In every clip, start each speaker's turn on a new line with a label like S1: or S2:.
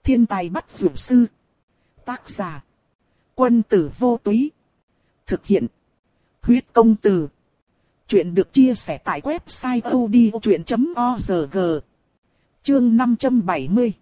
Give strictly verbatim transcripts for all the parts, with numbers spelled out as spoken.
S1: Thiên tài bắt dược sư. Tác giả. Quân tử vô túy. Thực hiện. Huyết công từ. Chuyện được chia sẻ tại website odchuyện chấm org. Chương năm trăm bảy mươi.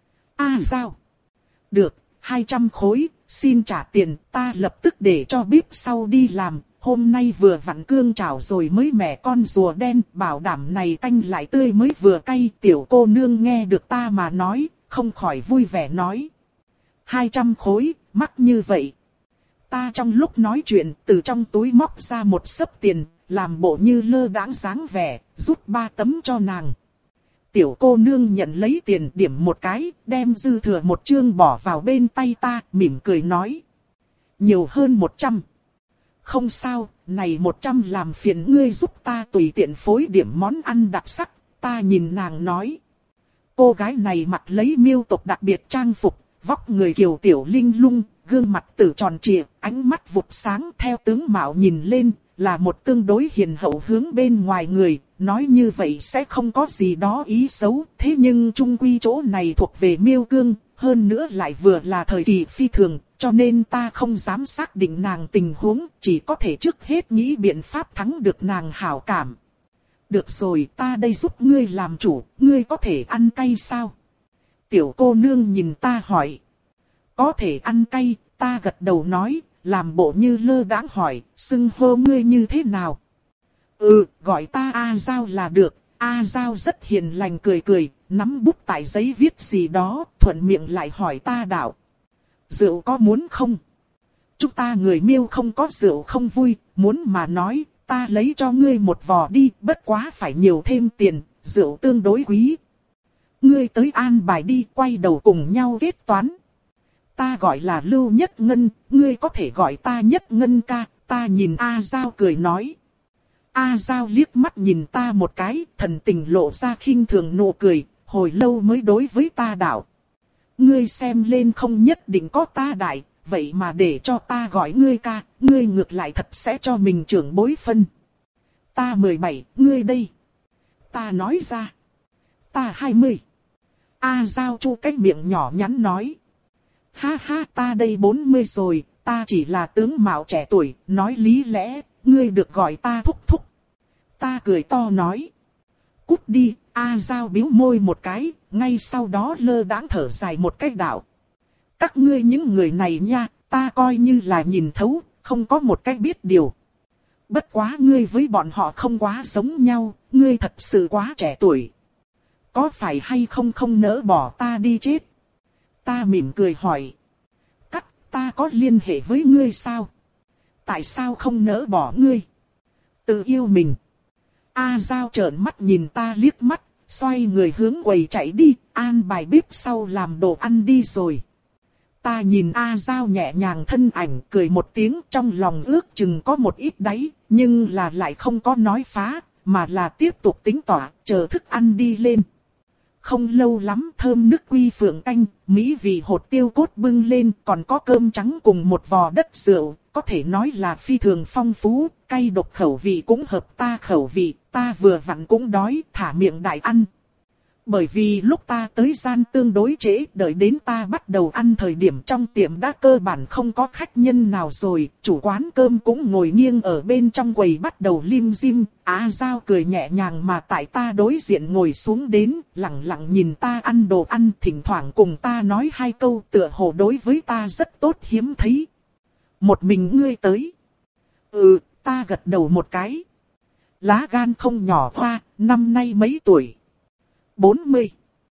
S1: A Giao. Được, hai trăm khối, xin trả tiền, ta lập tức để cho bếp sau đi làm. Hôm nay vừa vặn cương chảo rồi mới mẻ con rùa đen, bảo đảm này canh lại tươi mới vừa cay. Tiểu cô nương nghe được ta mà nói, không khỏi vui vẻ nói. Hai trăm khối, mắc như vậy. Ta trong lúc nói chuyện, từ trong túi móc ra một xấp tiền, làm bộ như lơ đãng dáng vẻ, rút ba tấm cho nàng. Tiểu cô nương nhận lấy tiền điểm một cái, đem dư thừa một chương bỏ vào bên tay ta, mỉm cười nói. Nhiều hơn một trăm. Không sao, này một trăm làm phiền ngươi giúp ta tùy tiện phối điểm món ăn đặc sắc, ta nhìn nàng nói. Cô gái này mặc lấy miêu tộc đặc biệt trang phục, vóc người kiều tiểu linh lung, gương mặt tử tròn trịa, ánh mắt vụt sáng theo tướng mạo nhìn lên, là một tương đối hiền hậu hướng bên ngoài người, nói như vậy sẽ không có gì đó ý xấu, thế nhưng chung quy chỗ này thuộc về miêu cương, hơn nữa lại vừa là thời kỳ phi thường, cho nên ta không dám xác định nàng tình huống, chỉ có thể trước hết nghĩ biện pháp thắng được nàng hảo cảm. Được rồi, ta đây giúp ngươi làm chủ, ngươi có thể ăn cay sao? Tiểu cô nương nhìn ta hỏi. Có thể ăn cay, ta gật đầu nói, làm bộ như lơ đãng hỏi, xưng hô ngươi như thế nào? Ừ, gọi ta A Giao là được. A Giao rất hiền lành cười cười, nắm bút tại giấy viết gì đó, thuận miệng lại hỏi ta đạo. Rượu có muốn không? Chúng ta người Miêu không có rượu không vui, muốn mà nói, ta lấy cho ngươi một vò đi, bất quá phải nhiều thêm tiền, rượu tương đối quý. Ngươi tới an bài đi, quay đầu cùng nhau kết toán. Ta gọi là Lưu Nhất Ngân, ngươi có thể gọi ta Nhất Ngân ca, ta nhìn A Giao cười nói. A Giao liếc mắt nhìn ta một cái, thần tình lộ ra khinh thường nụ cười, hồi lâu mới đối với ta đạo. Ngươi xem lên không nhất định có ta đại, vậy mà để cho ta gọi ngươi ca, ngươi ngược lại thật sẽ cho mình trưởng bối phân. Ta mười bảy, ngươi đây. Ta nói ra. Ta hai mươi. A Giao chu cái miệng nhỏ nhắn nói. Ha ha, ta đây bốn mươi rồi, ta chỉ là tướng mạo trẻ tuổi, nói lý lẽ, ngươi được gọi ta thúc thúc. Ta cười to nói. Cút đi, A Giao bĩu môi một cái, ngay sau đó lơ đãng thở dài một cái đạo. Các ngươi những người này nha, ta coi như là nhìn thấu, không có một cách biết điều. Bất quá ngươi với bọn họ không quá giống nhau, ngươi thật sự quá trẻ tuổi. Có phải hay không không nỡ bỏ ta đi chết? Ta mỉm cười hỏi. Cắt, ta có liên hệ với ngươi sao? Tại sao không nỡ bỏ ngươi? Tự yêu mình. A Giao trợn mắt nhìn ta liếc mắt, xoay người hướng quầy chạy đi, an bài bếp sau làm đồ ăn đi rồi. Ta nhìn A Giao nhẹ nhàng thân ảnh cười một tiếng, trong lòng ước chừng có một ít đáy, nhưng là lại không có nói phá, mà là tiếp tục tính tỏa, chờ thức ăn đi lên. Không lâu lắm thơm nước quy phượng canh, mỹ vị hột tiêu cốt bưng lên, còn có cơm trắng cùng một vò đất rượu, có thể nói là phi thường phong phú, cay độc khẩu vị cũng hợp ta khẩu vị, ta vừa vặn cũng đói, thả miệng đại ăn. Bởi vì lúc ta tới gian tương đối trễ, đợi đến ta bắt đầu ăn thời điểm trong tiệm đã cơ bản không có khách nhân nào rồi, chủ quán cơm cũng ngồi nghiêng ở bên trong quầy bắt đầu lim dim. A Giao cười nhẹ nhàng mà tại ta đối diện ngồi xuống đến, lặng lặng nhìn ta ăn đồ ăn, thỉnh thoảng cùng ta nói hai câu, tựa hồ đối với ta rất tốt hiếm thấy. Một mình ngươi tới. Ừ, ta gật đầu một cái. Lá gan không nhỏ hoa, năm nay mấy tuổi? bốn mươi.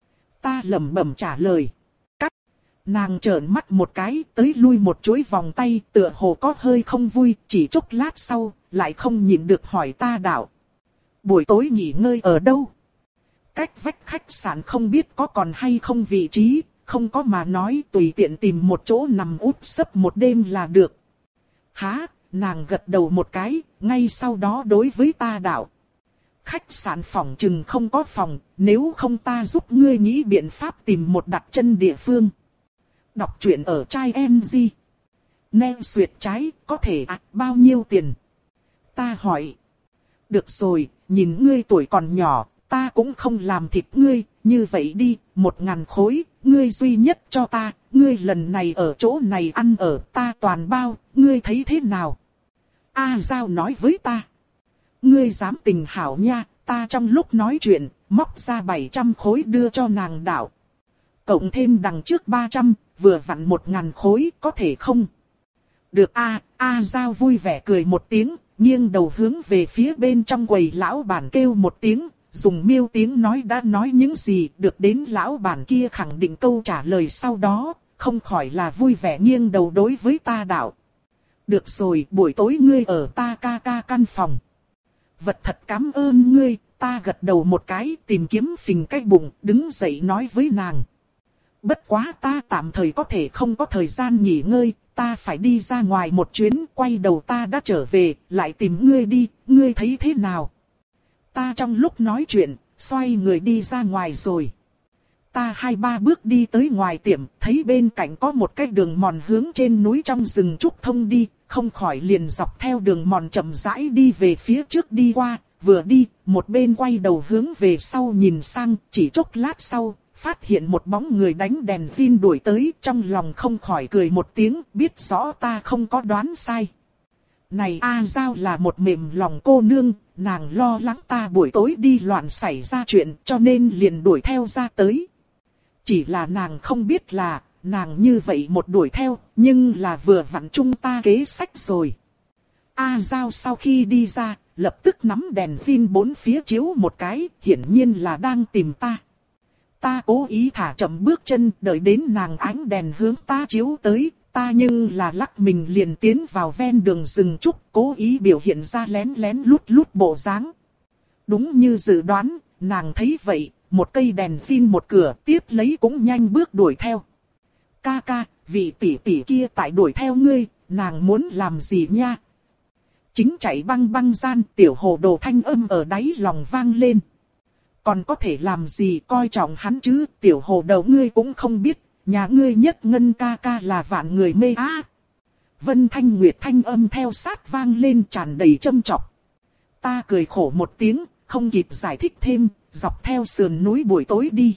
S1: Ta lẩm bẩm trả lời. Cắt. Nàng trợn mắt một cái, tới lui một chuỗi vòng tay, tựa hồ có hơi không vui, chỉ chốc lát sau, lại không nhịn được hỏi ta đạo. Buổi tối nghỉ ngơi ở đâu? Cách vách khách sạn không biết có còn hay không vị trí, không có mà nói tùy tiện tìm một chỗ nằm úp sấp một đêm là được. Hả? Nàng gật đầu một cái, ngay sau đó đối với ta đạo. Khách sạn phòng chừng không có phòng, nếu không ta giúp ngươi nghĩ biện pháp tìm một đặt chân địa phương. Đọc truyện ở trai em gi. Neo xuyệt trái, có thể ạ, à, bao nhiêu tiền? Ta hỏi. Được rồi, nhìn ngươi tuổi còn nhỏ, ta cũng không làm thịt ngươi, như vậy đi, một ngàn khối, ngươi duy nhất cho ta, ngươi lần này ở chỗ này ăn ở ta toàn bao, ngươi thấy thế nào? A Giao nói với ta. Ngươi dám tình hảo nha, ta trong lúc nói chuyện, móc ra bảy trăm khối đưa cho nàng đảo. Cộng thêm đằng trước ba trăm, vừa vặn một ngàn khối, có thể không? Được a, A Giao vui vẻ cười một tiếng, nghiêng đầu hướng về phía bên trong quầy lão bản kêu một tiếng, dùng miêu tiếng nói đã nói những gì, được đến lão bản kia khẳng định câu trả lời sau đó, không khỏi là vui vẻ nghiêng đầu đối với ta đạo. Được rồi, buổi tối ngươi ở ta ca ca căn phòng. Vật thật cảm ơn ngươi, ta gật đầu một cái, tìm kiếm phình cái bụng, đứng dậy nói với nàng. Bất quá ta tạm thời có thể không có thời gian nghỉ ngơi, ta phải đi ra ngoài một chuyến, quay đầu ta đã trở về, lại tìm ngươi đi, ngươi thấy thế nào? Ta trong lúc nói chuyện, xoay người đi ra ngoài rồi. Ta hai ba bước đi tới ngoài tiệm, thấy bên cạnh có một cái đường mòn hướng trên núi trong rừng trúc thông đi, không khỏi liền dọc theo đường mòn chậm rãi đi về phía trước đi qua, vừa đi, một bên quay đầu hướng về sau nhìn sang, chỉ chốc lát sau, phát hiện một bóng người đánh đèn pin đuổi tới, trong lòng không khỏi cười một tiếng, biết rõ ta không có đoán sai. Này A Giao là một mềm lòng cô nương, nàng lo lắng ta buổi tối đi loạn xảy ra chuyện cho nên liền đuổi theo ra tới. Chỉ là nàng không biết là, nàng như vậy một đuổi theo, nhưng là vừa vặn chung ta kế sách rồi. A Giao sau khi đi ra, lập tức nắm đèn pin bốn phía chiếu một cái, hiển nhiên là đang tìm ta. Ta cố ý thả chậm bước chân, đợi đến nàng ánh đèn hướng ta chiếu tới, ta nhưng là lắc mình liền tiến vào ven đường rừng trúc, cố ý biểu hiện ra lén lén lút lút bộ dáng. Đúng như dự đoán, nàng thấy vậy, một cây đèn pin một cửa tiếp lấy cũng nhanh bước đuổi theo. Ca ca, vị tỷ tỷ kia tại đuổi theo ngươi, nàng muốn làm gì nha? Chính chạy băng băng gian, tiểu hồ đồ thanh âm ở đáy lòng vang lên. Còn có thể làm gì coi trọng hắn chứ, tiểu hồ đầu ngươi cũng không biết, nhà ngươi nhất ngân ca ca là vạn người mê á. Vân Thanh Nguyệt thanh âm theo sát vang lên tràn đầy châm chọc. Ta cười khổ một tiếng, không kịp giải thích thêm, dọc theo sườn núi buổi tối đi.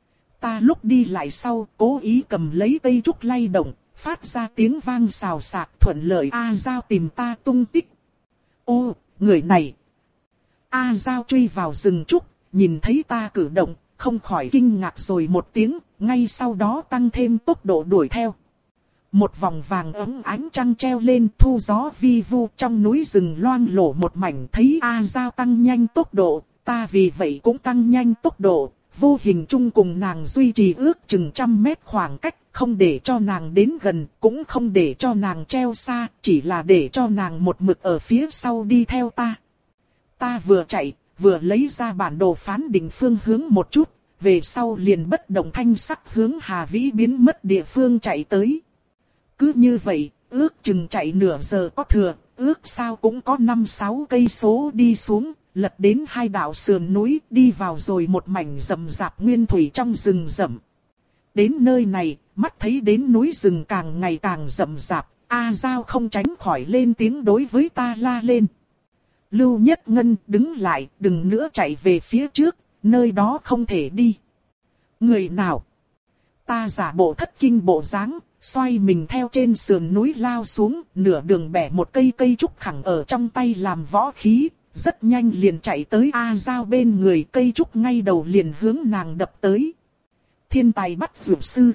S1: Ta lúc đi lại sau, cố ý cầm lấy cây trúc lay động, phát ra tiếng vang xào xạc thuận lợi A Giao tìm ta tung tích. Ô, người này. A Giao truy vào rừng trúc, nhìn thấy ta cử động, không khỏi kinh ngạc rồi một tiếng, ngay sau đó tăng thêm tốc độ đuổi theo. Một vòng vàng ấm ánh trăng treo lên thu gió vi vu trong núi rừng loang lổ một mảnh, thấy A Giao tăng nhanh tốc độ, ta vì vậy cũng tăng nhanh tốc độ, vô hình chung cùng nàng duy trì ước chừng trăm mét khoảng cách, không để cho nàng đến gần, cũng không để cho nàng treo xa, chỉ là để cho nàng một mực ở phía sau đi theo ta. Ta vừa chạy, vừa lấy ra bản đồ phán định phương hướng một chút, về sau liền bất động thanh sắc hướng Hà Vĩ biến mất địa phương chạy tới. Cứ như vậy, ước chừng chạy nửa giờ có thừa, ước sao cũng có năm sáu cây số đi xuống, lật đến hai đạo sườn núi, đi vào rồi một mảnh rậm rạp nguyên thủy trong rừng rậm. Đến nơi này, mắt thấy đến núi rừng càng ngày càng rậm rạp, A Giao không tránh khỏi lên tiếng đối với ta la lên. Lưu Nhất Ngân đứng lại, đừng nữa chạy về phía trước, nơi đó không thể đi. Người nào? Ta giả bộ thất kinh bộ dáng, xoay mình theo trên sườn núi lao xuống, nửa đường bẻ một cây cây trúc khẳng ở trong tay làm võ khí, rất nhanh liền chạy tới A Giao bên người, cây trúc ngay đầu liền hướng nàng đập tới. Thiên tài bắt dược sư.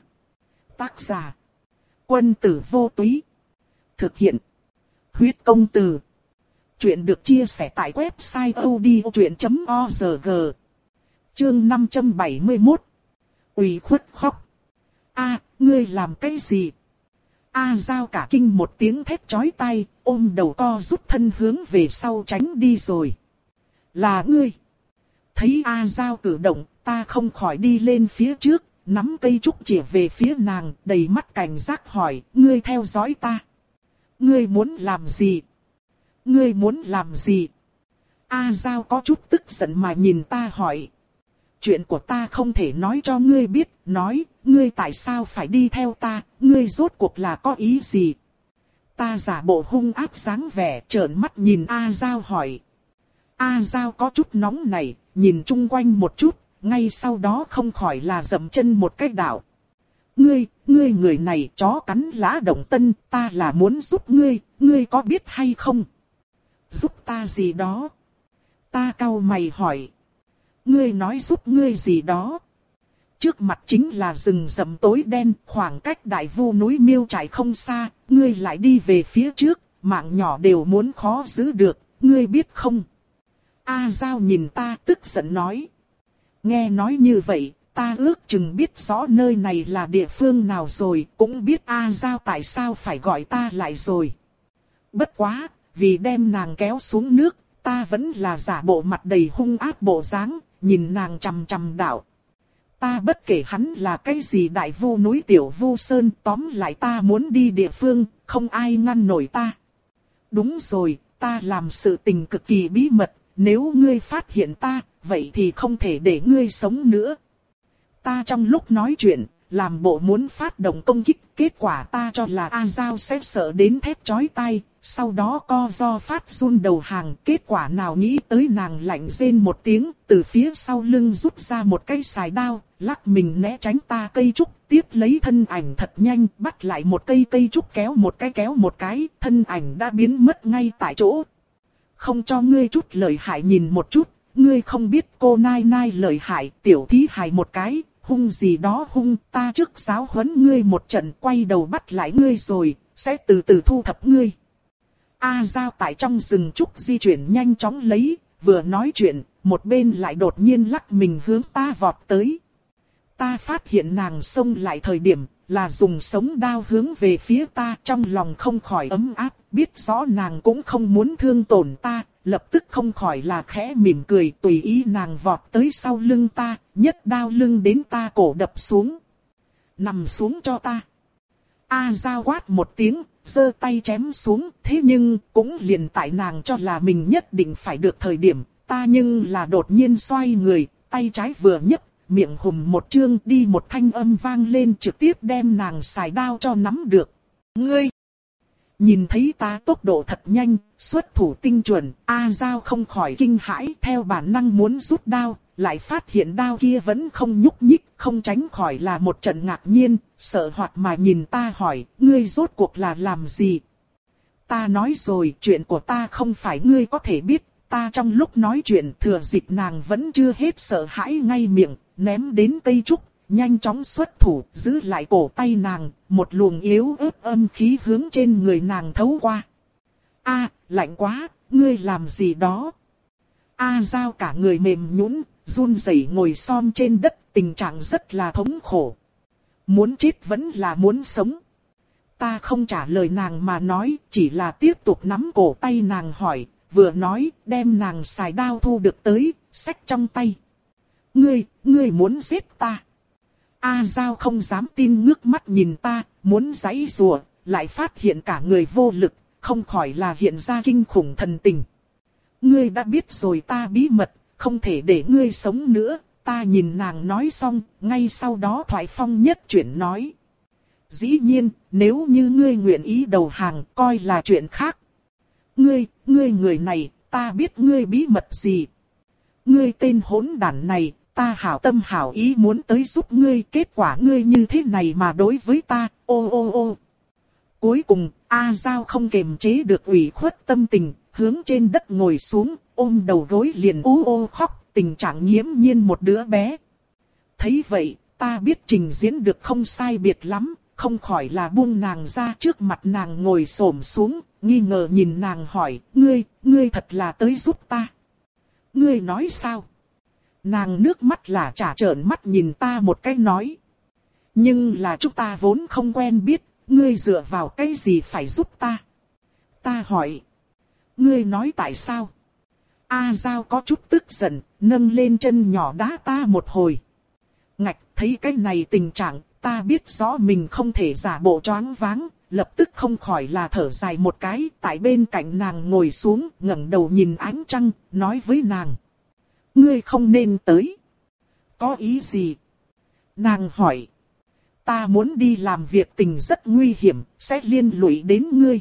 S1: Tác giả. Quân tử vô túy. Thực hiện. Huyết công từ. Chuyện được chia sẻ tại website odchuyện chấm org. Chương năm trăm bảy mươi mốt. Ủy khuất khóc. A, ngươi làm cái gì? A Giao cả kinh một tiếng thét chói tai, ôm đầu co rút thân hướng về sau tránh đi rồi. Là ngươi. Thấy A Giao cử động, ta không khỏi đi lên phía trước, nắm cây trúc chỉ về phía nàng, đầy mắt cảnh giác hỏi, ngươi theo dõi ta. Ngươi muốn làm gì? Ngươi muốn làm gì? A Giao có chút tức giận mà nhìn ta hỏi. Chuyện của ta không thể nói cho ngươi biết, nói, ngươi tại sao phải đi theo ta, ngươi rốt cuộc là có ý gì? Ta giả bộ hung ác dáng vẻ, trợn mắt nhìn A Giao hỏi. A Giao có chút nóng này, nhìn chung quanh một chút, ngay sau đó không khỏi là dậm chân một cách đảo. Ngươi, ngươi người này chó cắn lá động tân, ta là muốn giúp ngươi, ngươi có biết hay không? Giúp ta gì đó? Ta cau mày hỏi. Ngươi nói giúp ngươi gì đó? Trước mặt chính là rừng rậm tối đen, khoảng cách đại vu núi miêu trải không xa, ngươi lại đi về phía trước, mạng nhỏ đều muốn khó giữ được, ngươi biết không? A Giao nhìn ta tức giận nói. Nghe nói như vậy, ta ước chừng biết rõ nơi này là địa phương nào rồi, cũng biết A Giao tại sao phải gọi ta lại rồi. Bất quá, vì đem nàng kéo xuống nước, ta vẫn là giả bộ mặt đầy hung ác bộ dáng, nhìn nàng chằm chằm đạo. Ta bất kể hắn là cái gì đại vu núi tiểu vu sơn, tóm lại ta muốn đi địa phương, không ai ngăn nổi ta. Đúng rồi, ta làm sự tình cực kỳ bí mật, nếu ngươi phát hiện ta, vậy thì không thể để ngươi sống nữa. Ta trong lúc nói chuyện, làm bộ muốn phát động công kích, kết quả ta cho là A Giao sẽ sợ đến thét chói tai, sau đó co ro phát run đầu hàng, kết quả nào nghĩ tới nàng lạnh rên một tiếng, từ phía sau lưng rút ra một cây xài đao, lắc mình né tránh ta cây trúc, tiếp lấy thân ảnh thật nhanh, bắt lại một cây cây trúc kéo một cái kéo một cái, thân ảnh đã biến mất ngay tại chỗ. Không cho ngươi chút lợi hại nhìn một chút, ngươi không biết cô nai nai lợi hại, tiểu thí hài một cái. Hung gì đó hung, ta trước giáo huấn ngươi một trận, quay đầu bắt lại ngươi rồi, sẽ từ từ thu thập ngươi. A Giao tại trong rừng trúc di chuyển nhanh chóng lấy, vừa nói chuyện, một bên lại đột nhiên lắc mình hướng ta vọt tới. Ta phát hiện nàng xông lại thời điểm, là dùng sống đao hướng về phía ta, trong lòng không khỏi ấm áp, biết rõ nàng cũng không muốn thương tổn ta, lập tức không khỏi là khẽ mỉm cười, tùy ý nàng vọt tới sau lưng ta, nhất đao lưng đến ta cổ đập xuống. Nằm xuống cho ta. A Giao quát một tiếng, giơ tay chém xuống, thế nhưng cũng liền tại nàng cho là mình nhất định phải được thời điểm, ta nhưng là đột nhiên xoay người, tay trái vừa nhấc, miệng hùm một chương, đi một thanh âm vang lên, trực tiếp đem nàng xài đao cho nắm được. Ngươi! Nhìn thấy ta tốc độ thật nhanh, xuất thủ tinh chuẩn, A Giao không khỏi kinh hãi, theo bản năng muốn rút đao, lại phát hiện đao kia vẫn không nhúc nhích, không tránh khỏi là một trận ngạc nhiên, sợ hoặc mà nhìn ta hỏi, ngươi rốt cuộc là làm gì? Ta nói rồi, chuyện của ta không phải ngươi có thể biết, ta trong lúc nói chuyện thừa dịp nàng vẫn chưa hết sợ hãi ngay miệng, ném đến cây trúc. Nhanh chóng xuất thủ, giữ lại cổ tay nàng, một luồng yếu ớt âm khí hướng trên người nàng thấu qua. A, lạnh quá, ngươi làm gì đó? A Giao cả người mềm nhũn, run rẩy ngồi xổm trên đất, tình trạng rất là thống khổ. Muốn chết vẫn là muốn sống. Ta không trả lời nàng mà nói, chỉ là tiếp tục nắm cổ tay nàng hỏi, vừa nói, đem nàng xài đao thu được tới, xách trong tay. Ngươi, ngươi muốn giết ta? A Giao không dám tin ngước mắt nhìn ta, muốn giãy giụa, lại phát hiện cả người vô lực, không khỏi là hiện ra kinh khủng thần tình. Ngươi đã biết rồi ta bí mật, không thể để ngươi sống nữa, ta nhìn nàng nói xong, ngay sau đó thoại phong nhất chuyển nói. Dĩ nhiên, nếu như ngươi nguyện ý đầu hàng, coi là chuyện khác. Ngươi, ngươi người này, ta biết ngươi bí mật gì. Ngươi tên hỗn đản này, ta hảo tâm hảo ý muốn tới giúp ngươi, kết quả ngươi như thế này mà đối với ta, ô ô ô. Cuối cùng, A Giao không kềm chế được ủy khuất tâm tình, hướng trên đất ngồi xuống, ôm đầu gối liền ô ô khóc, tình trạng nghiễm nhiên một đứa bé. Thấy vậy, ta biết trình diễn được không sai biệt lắm, không khỏi là buông nàng ra, trước mặt nàng ngồi xổm xuống, nghi ngờ nhìn nàng hỏi, ngươi, ngươi thật là tới giúp ta. Ngươi nói sao? Nàng nước mắt là trả trợn mắt nhìn ta một cái nói. Nhưng là chúng ta vốn không quen biết, ngươi dựa vào cái gì phải giúp ta? Ta hỏi. Ngươi nói tại sao? A Giao có chút tức giận, nâng lên chân nhỏ đá ta một hồi. Ngạch, thấy cái này tình trạng, ta biết rõ mình không thể giả bộ choáng váng, lập tức không khỏi là thở dài một cái, tại bên cạnh nàng ngồi xuống, ngẩng đầu nhìn ánh trăng, nói với nàng. Ngươi không nên tới. Có ý gì? Nàng hỏi. Ta muốn đi làm việc tình rất nguy hiểm, sẽ liên lụy đến ngươi.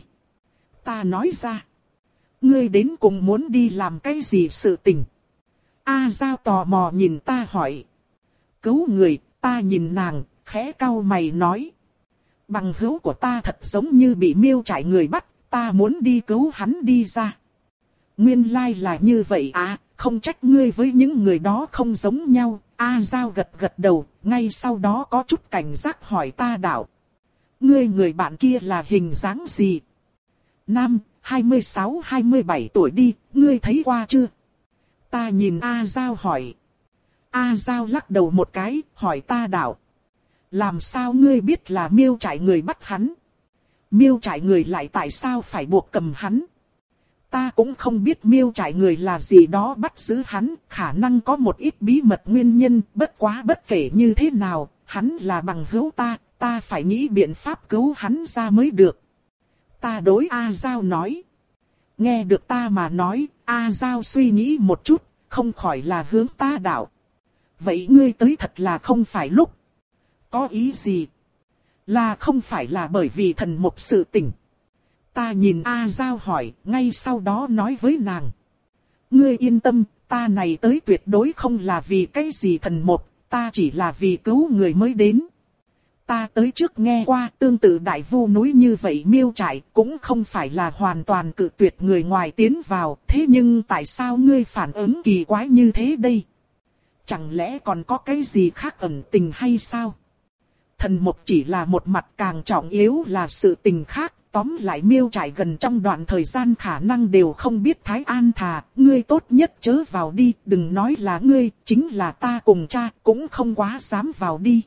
S1: Ta nói ra. Ngươi đến cùng muốn đi làm cái gì sự tình? A Giao tò mò nhìn ta hỏi. Cứu người, ta nhìn nàng, khẽ cau mày nói. Bằng hữu của ta thật giống như bị miêu trại người bắt, ta muốn đi cứu hắn đi ra. Nguyên lai là như vậy à, không trách ngươi với những người đó không giống nhau. A Giao gật gật đầu, ngay sau đó có chút cảnh giác hỏi ta đạo. Ngươi người bạn kia là hình dáng gì? Nam, hai mươi sáu hai mươi bảy tuổi đi, ngươi thấy qua chưa? Ta nhìn A Giao hỏi. A Giao lắc đầu một cái, hỏi ta đạo. Làm sao ngươi biết là miêu trại người bắt hắn? Miêu trại người lại tại sao phải buộc cầm hắn? Ta cũng không biết miêu trại người là gì đó bắt giữ hắn, khả năng có một ít bí mật nguyên nhân, bất quá bất kể như thế nào, hắn là bằng hữu ta, ta phải nghĩ biện pháp cứu hắn ra mới được. Ta đối A Giao nói. Nghe được ta mà nói, A Giao suy nghĩ một chút, không khỏi là hướng ta đạo. Vậy ngươi tới thật là không phải lúc. Có ý gì? Là không phải là bởi vì thần một sự tình. Ta nhìn A Giao hỏi, ngay sau đó nói với nàng. Ngươi yên tâm, ta này tới tuyệt đối không là vì cái gì thần một, ta chỉ là vì cứu người mới đến. Ta tới trước nghe qua tương tự đại vu núi như vậy miêu trại cũng không phải là hoàn toàn cự tuyệt người ngoài tiến vào, thế nhưng tại sao ngươi phản ứng kỳ quái như thế đây? Chẳng lẽ còn có cái gì khác ẩn tình hay sao? Thần một chỉ là một mặt, càng trọng yếu là sự tình khác. Tóm lại miêu trại gần trong đoạn thời gian khả năng đều không biết Thái An thà, ngươi tốt nhất chớ vào đi, đừng nói là ngươi, chính là ta cùng cha cũng không quá dám vào đi.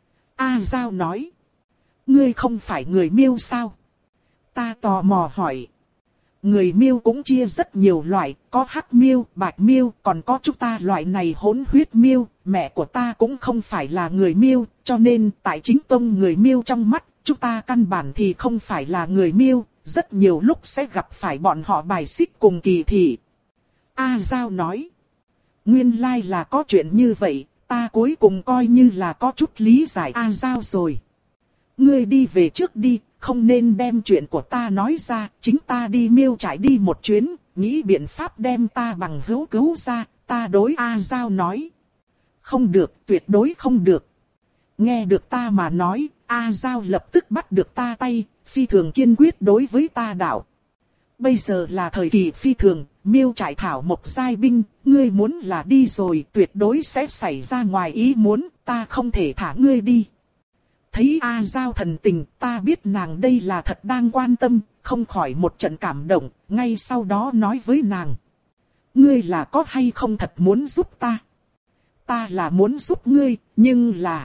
S1: A Giao nói, ngươi không phải người miêu sao? Ta tò mò hỏi. Người miêu cũng chia rất nhiều loại, có hắc miêu, bạch miêu, còn có chúng ta loại này hỗn huyết miêu, mẹ của ta cũng không phải là người miêu, cho nên tại chính tông người miêu trong mắt, chúng ta căn bản thì không phải là người miêu, rất nhiều lúc sẽ gặp phải bọn họ bài xích cùng kỳ thị. A Giao nói, nguyên lai là có chuyện như vậy, ta cuối cùng coi như là có chút lý giải A Giao rồi. Ngươi đi về trước đi, không nên đem chuyện của ta nói ra, chính ta đi miêu trại đi một chuyến, nghĩ biện pháp đem ta bằng hữu cứu ra, ta đối A Giao nói. Không được, tuyệt đối không được. Nghe được ta mà nói, A Giao lập tức bắt được ta tay, phi thường kiên quyết đối với ta đạo. Bây giờ là thời kỳ phi thường, miêu trại thảo một giai binh, ngươi muốn là đi rồi tuyệt đối sẽ xảy ra ngoài ý muốn, ta không thể thả ngươi đi. Thấy A Giao thần tình, ta biết nàng đây là thật đang quan tâm, không khỏi một trận cảm động, ngay sau đó nói với nàng. Ngươi là có hay không thật muốn giúp ta? Ta là muốn giúp ngươi, nhưng là...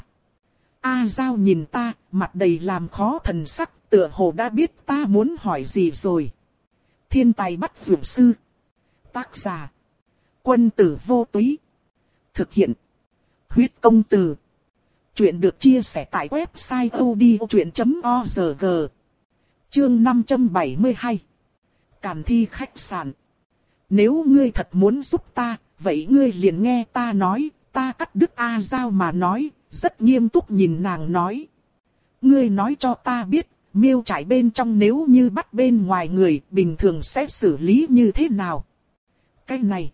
S1: A Giao nhìn ta, mặt đầy làm khó thần sắc, tựa hồ đã biết ta muốn hỏi gì rồi. Thiên tài bắt dược sư. Tác giả. Quân tử vô túy. Thực hiện. Huyết công từ. Chuyện được chia sẻ tại website odchuyện chấm org. Chương năm trăm bảy mươi hai. Càn thi khách sạn. Nếu ngươi thật muốn giúp ta, vậy ngươi liền nghe ta nói, ta cắt đứt A Giao mà nói, rất nghiêm túc nhìn nàng nói. Ngươi nói cho ta biết, miêu trại bên trong nếu như bắt bên ngoài người, bình thường sẽ xử lý như thế nào? Cái này.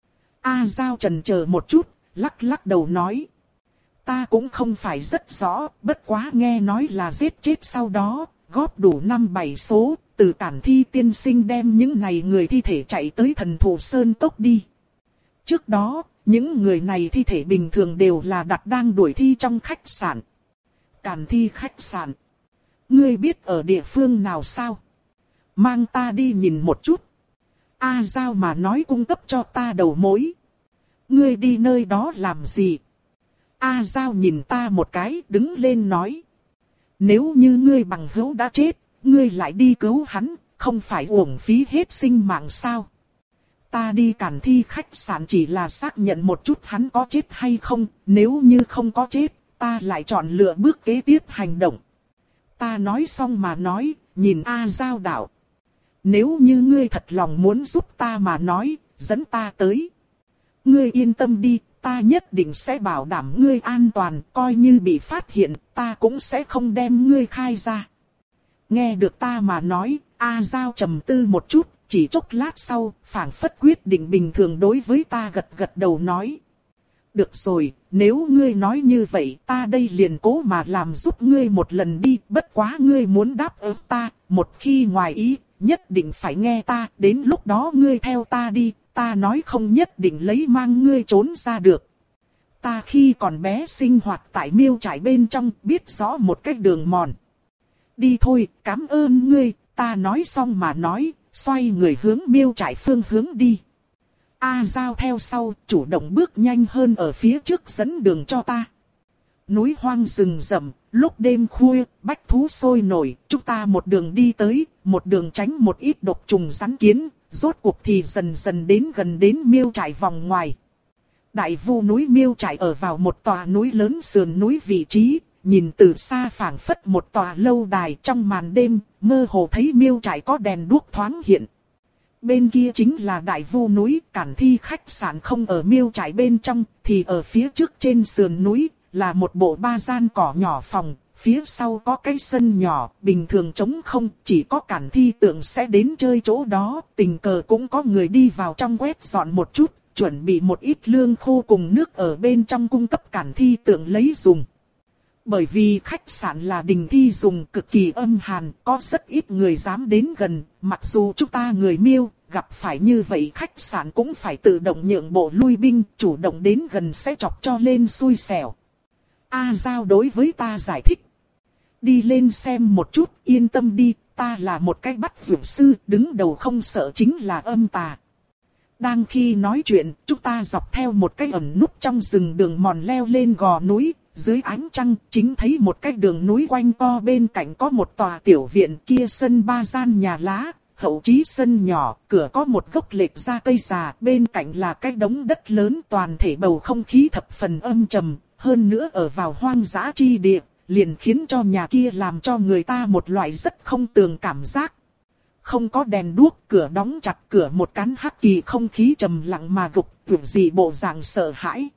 S1: A Giao chần chờ một chút, lắc lắc đầu nói. Ta cũng không phải rất rõ, bất quá nghe nói là giết chết sau đó, góp đủ năm bảy số, từ Cản Thi tiên sinh đem những này người thi thể chạy tới Thần Thụ Sơn Cốc đi. Trước đó, những người này thi thể bình thường đều là đặt đang đuổi thi trong khách sạn. Càn thi khách sạn. Ngươi biết ở địa phương nào sao? Mang ta đi nhìn một chút. A Giao mà nói cung cấp cho ta đầu mối. Ngươi đi nơi đó làm gì? A Giao nhìn ta một cái, đứng lên nói. Nếu như ngươi bằng hữu đã chết, ngươi lại đi cứu hắn, không phải uổng phí hết sinh mạng sao? Ta đi Càn thi khách sạn chỉ là xác nhận một chút hắn có chết hay không, nếu như không có chết, ta lại chọn lựa bước kế tiếp hành động. Ta nói xong mà nói, nhìn A Giao đạo. Nếu như ngươi thật lòng muốn giúp ta mà nói, dẫn ta tới. Ngươi yên tâm đi, ta nhất định sẽ bảo đảm ngươi an toàn, coi như bị phát hiện, ta cũng sẽ không đem ngươi khai ra. Nghe được ta mà nói, A Giao trầm tư một chút, chỉ chốc lát sau, phảng phất quyết định bình thường đối với ta gật gật đầu nói. Được rồi, nếu ngươi nói như vậy ta đây liền cố mà làm giúp ngươi một lần đi. Bất quá ngươi muốn đáp ứng ta, một khi ngoài ý, nhất định phải nghe ta. Đến lúc đó ngươi theo ta đi, ta nói không nhất định lấy mang ngươi trốn ra được. Ta khi còn bé sinh hoạt tại miêu trại bên trong, biết rõ một cái đường mòn. Đi thôi, cảm ơn ngươi, ta nói xong mà nói, xoay người hướng miêu trại phương hướng đi. A Giao theo sau, chủ động bước nhanh hơn ở phía trước dẫn đường cho ta. Núi hoang rừng rậm, lúc đêm khuya, bách thú sôi nổi, chúng ta một đường đi tới, một đường tránh một ít độc trùng rắn kiến, rốt cuộc thì dần dần đến gần đến miêu trại vòng ngoài. Đại vu núi miêu trại ở vào một tòa núi lớn sườn núi vị trí, nhìn từ xa phảng phất một tòa lâu đài trong màn đêm, mơ hồ thấy miêu trại có đèn đuốc thoáng hiện. Bên kia chính là đại vu núi, Cản Thi khách sạn không ở miêu trại bên trong, thì ở phía trước trên sườn núi, là một bộ ba gian cỏ nhỏ phòng, phía sau có cái sân nhỏ, bình thường trống không, chỉ có Cản Thi tượng sẽ đến chơi chỗ đó, tình cờ cũng có người đi vào trong quét dọn một chút, chuẩn bị một ít lương khô cùng nước ở bên trong cung cấp Cản Thi tượng lấy dùng. Bởi vì khách sạn là đình thi dùng cực kỳ âm hàn, có rất ít người dám đến gần, mặc dù chúng ta người miêu, gặp phải như vậy khách sạn cũng phải tự động nhượng bộ lui binh, chủ động đến gần sẽ chọc cho lên xui xẻo. A Giao đối với ta giải thích. Đi lên xem một chút, yên tâm đi, ta là một cái bắt dược sư, đứng đầu không sợ chính là âm tà. Đang khi nói chuyện, chúng ta dọc theo một cái ẩn núp trong rừng đường mòn leo lên gò núi. Dưới ánh trăng, chính thấy một cái đường núi quanh co, bên cạnh có một tòa tiểu viện, kia sân ba gian nhà lá, hậu trí sân nhỏ, cửa có một gốc lệch ra cây già, bên cạnh là cái đống đất lớn, toàn thể bầu không khí thập phần âm trầm, hơn nữa ở vào hoang dã chi địa, liền khiến cho nhà kia làm cho người ta một loại rất không tường cảm giác. Không có đèn đuốc, cửa đóng chặt, cửa một cán hắc kỳ, không khí trầm lặng mà gục, tưởng gì bộ dạng sợ hãi.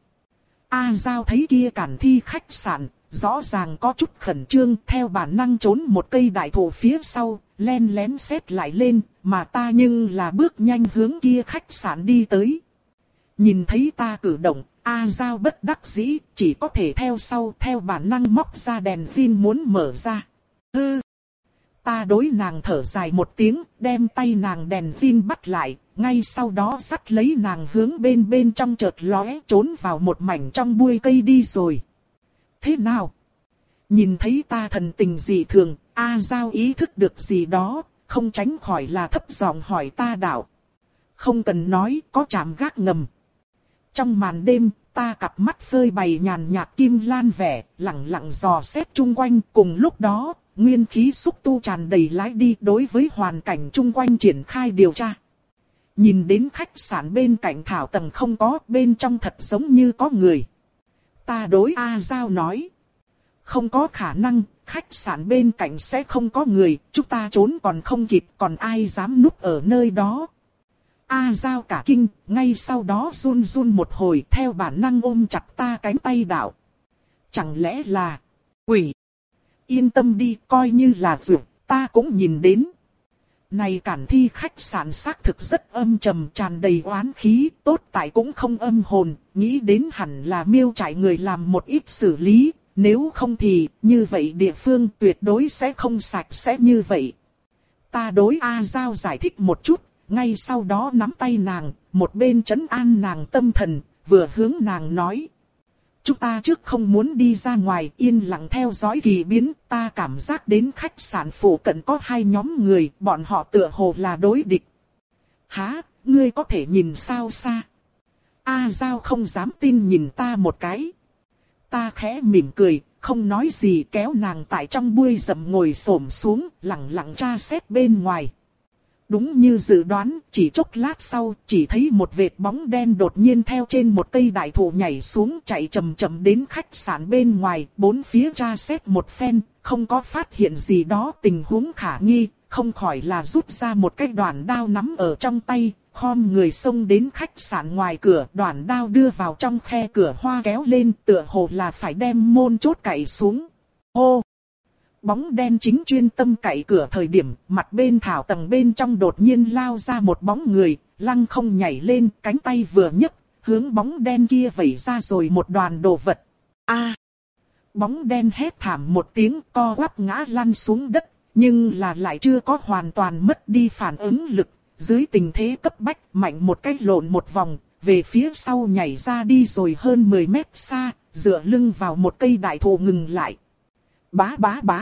S1: A Giao thấy kia Cản Thi khách sạn, rõ ràng có chút khẩn trương, theo bản năng trốn một cây đại thụ phía sau, len lén xét lại lên, mà ta nhưng là bước nhanh hướng kia khách sạn đi tới. Nhìn thấy ta cử động, A Giao bất đắc dĩ, chỉ có thể theo sau, theo bản năng móc ra đèn pin muốn mở ra. Hư! Ta đối nàng thở dài một tiếng, đem tay nàng đèn pin bắt lại, ngay sau đó dắt lấy nàng hướng bên bên trong chợt lóe, trốn vào một mảnh trong bụi cây đi rồi. Thế nào? Nhìn thấy ta thần tình dị thường, A Giao ý thức được gì đó, không tránh khỏi là thấp giọng hỏi ta đạo. Không cần nói, có trạm gác ngầm. Trong màn đêm, ta cặp mắt phơi bày nhàn nhạt kim lan vẻ, lặng lặng dò xét chung quanh, cùng lúc đó, nguyên khí xúc tu tràn đầy lái đi đối với hoàn cảnh chung quanh triển khai điều tra. Nhìn đến khách sạn bên cạnh thảo tầng không có, bên trong thật giống như có người. Ta đối A Giao nói. Không có khả năng, khách sạn bên cạnh sẽ không có người, chúng ta trốn còn không kịp, còn ai dám núp ở nơi đó. A Giao cả kinh, ngay sau đó run run một hồi, theo bản năng ôm chặt ta cánh tay đạo. Chẳng lẽ là quỷ? Yên tâm đi, coi như là dược, ta cũng nhìn đến. Này Cản Thi khách sạn xác thực rất âm trầm, tràn đầy oán khí, tốt tại cũng không âm hồn, nghĩ đến hẳn là miêu trại người làm một ít xử lý, nếu không thì, như vậy địa phương tuyệt đối sẽ không sạch sẽ như vậy. Ta đối A Giao giải thích một chút, ngay sau đó nắm tay nàng, một bên trấn an nàng tâm thần, vừa hướng nàng nói. Chúng ta trước không muốn đi ra ngoài, yên lặng theo dõi kỳ biến, ta cảm giác đến khách sạn phụ cận có hai nhóm người, bọn họ tựa hồ là đối địch. Hả, ngươi có thể nhìn sao xa? A Giao không dám tin nhìn ta một cái. Ta khẽ mỉm cười, không nói gì, kéo nàng tại trong bụi rậm ngồi xổm xuống, lặng lặng tra xét bên ngoài. Đúng như dự đoán, chỉ chốc lát sau, chỉ thấy một vệt bóng đen đột nhiên theo trên một cây đại thụ nhảy xuống, chạy chậm chậm đến khách sạn bên ngoài, bốn phía tra xét một phen, không có phát hiện gì đó tình huống khả nghi, không khỏi là rút ra một cái đoạn đao nắm ở trong tay, khom người xông đến khách sạn ngoài cửa, đoạn đao đưa vào trong khe cửa hoa kéo lên, tựa hồ là phải đem môn chốt cậy xuống. Hô! Bóng đen chính chuyên tâm cậy cửa thời điểm, mặt bên thảo tầng bên trong đột nhiên lao ra một bóng người, lăng không nhảy lên, cánh tay vừa nhấc, hướng bóng đen kia vẩy ra rồi một đoàn đồ vật. A! Bóng đen hét thảm một tiếng, co quắp ngã lăn xuống đất, nhưng là lại chưa có hoàn toàn mất đi phản ứng lực. Dưới tình thế cấp bách, mạnh một cái lộn một vòng, về phía sau nhảy ra đi rồi hơn mười mét xa, dựa lưng vào một cây đại thụ ngừng lại. Bá bá bá!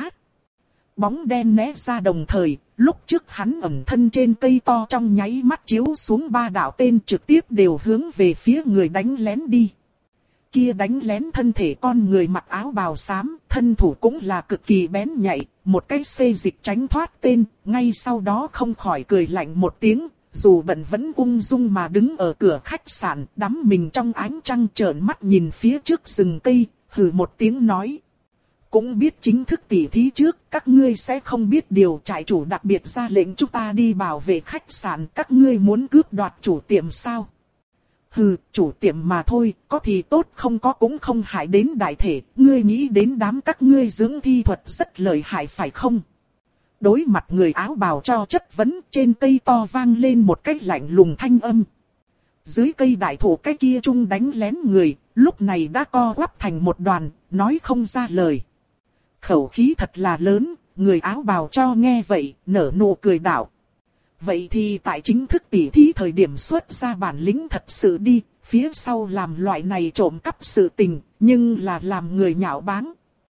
S1: Bóng đen né ra đồng thời, lúc trước hắn ẩn thân trên cây to trong nháy mắt chiếu xuống ba đạo tên trực tiếp đều hướng về phía người đánh lén đi. Kia đánh lén thân thể con người mặc áo bào xám, thân thủ cũng là cực kỳ bén nhạy, một cái xê dịch tránh thoát tên, ngay sau đó không khỏi cười lạnh một tiếng, dù bận vẫn ung dung mà đứng ở cửa khách sạn, đắm mình trong ánh trăng trợn mắt nhìn phía trước rừng cây, hừ một tiếng nói. Cũng biết chính thức tỉ thí trước, các ngươi sẽ không biết điều, trại chủ đặc biệt ra lệnh chúng ta đi bảo vệ khách sạn, các ngươi muốn cướp đoạt chủ tiệm sao? Hừ, chủ tiệm mà thôi, có thì tốt không có cũng không hại đến đại thể, ngươi nghĩ đến đám các ngươi dưỡng thi thuật rất lợi hại phải không? Đối mặt người áo bào cho chất vấn, trên cây to vang lên một cái lạnh lùng thanh âm. Dưới cây đại thụ cái kia trung đánh lén người, lúc này đã co quắp thành một đoàn, nói không ra lời. Khẩu khí thật là lớn, người áo bào cho nghe vậy, nở nụ cười đạo. Vậy thì tại chính thức tỉ thí thời điểm xuất ra bản lĩnh thật sự đi, phía sau làm loại này trộm cắp sự tình, nhưng là làm người nhạo báng.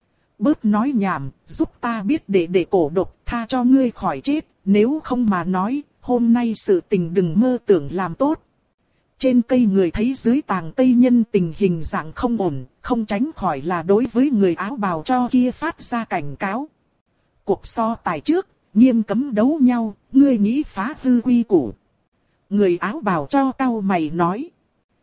S1: Bớt nói nhảm, giúp ta biết để để cổ độc, tha cho ngươi khỏi chết, nếu không mà nói, hôm nay sự tình đừng mơ tưởng làm tốt. Trên cây người thấy dưới tàng cây nhân tình hình dạng không ổn, không tránh khỏi là đối với người áo bào cho kia phát ra cảnh cáo. Cuộc so tài trước, nghiêm cấm đấu nhau, ngươi nghĩ phá hư quy củ. Người áo bào cho cau mày nói.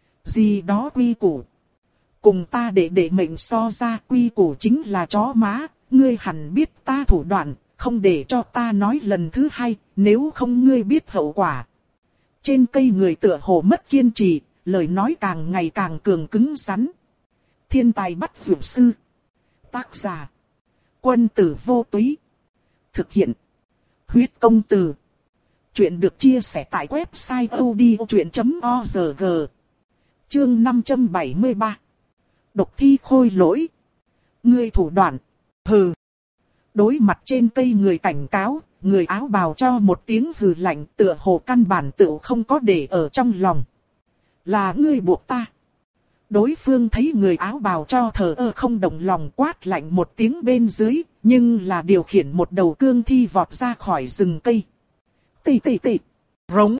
S1: Gì đó quy củ? Cùng ta để để mệnh so ra quy củ chính là chó má, ngươi hẳn biết ta thủ đoạn, không để cho ta nói lần thứ hai, nếu không ngươi biết hậu quả. Trên cây người tựa hồ mất kiên trì, lời nói càng ngày càng cường cứng rắn. Thiên tài bắt dược sư. Tác giả. Quân tử vô túy. Thực hiện. Huyết công từ. Chuyện được chia sẻ tại website odchuyện chấm org. Chương năm trăm bảy mươi ba. Độc thi khôi lỗi. Ngươi thủ đoạn. Hừ. Đối mặt trên cây người cảnh cáo, người áo bào cho một tiếng hừ lạnh, tựa hồ căn bản tựu không có để ở trong lòng. Là ngươi buộc ta. Đối phương thấy người áo bào cho thờ ơ không động lòng, quát lạnh một tiếng bên dưới, nhưng là điều khiển một đầu cương thi vọt ra khỏi rừng cây. Tì tì tì. Rống.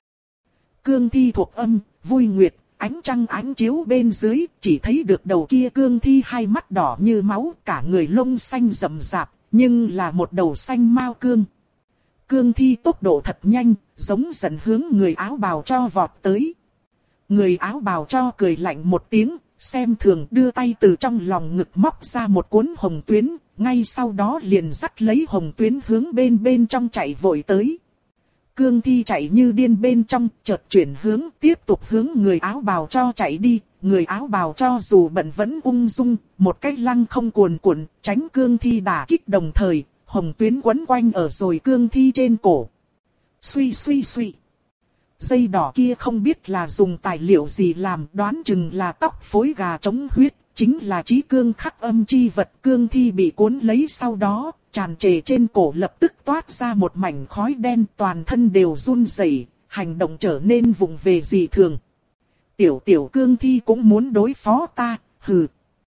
S1: Cương thi thuộc âm, vui nguyệt, ánh trăng ánh chiếu bên dưới, chỉ thấy được đầu kia cương thi hai mắt đỏ như máu, cả người lông xanh rậm rạp, nhưng là một đầu xanh mao cương. Cương thi tốc độ thật nhanh, giống dần hướng người áo bào cho vọt tới. Người áo bào cho cười lạnh một tiếng, xem thường đưa tay từ trong lòng ngực móc ra một cuốn hồng tuyến, ngay sau đó liền dắt lấy hồng tuyến hướng bên bên trong chạy vội tới. Cương thi chạy như điên bên trong, chợt chuyển hướng, tiếp tục hướng người áo bào cho chạy đi. Người áo bào cho dù bận vẫn ung dung, một cái lăng không cuồn cuộn, tránh cương thi đả kích đồng thời, hồng tuyến quấn quanh ở rồi cương thi trên cổ. Suy suy suy. Dây đỏ kia không biết là dùng tài liệu gì làm, đoán chừng là tóc phối gà chống huyết, chính là chí cương khắc âm chi vật. Cương thi bị cuốn lấy sau đó, tràn trề trên cổ lập tức toát ra một mảnh khói đen, toàn thân đều run rẩy, hành động trở nên vụng về dị thường. Tiểu tiểu cương thi cũng muốn đối phó ta, hừ.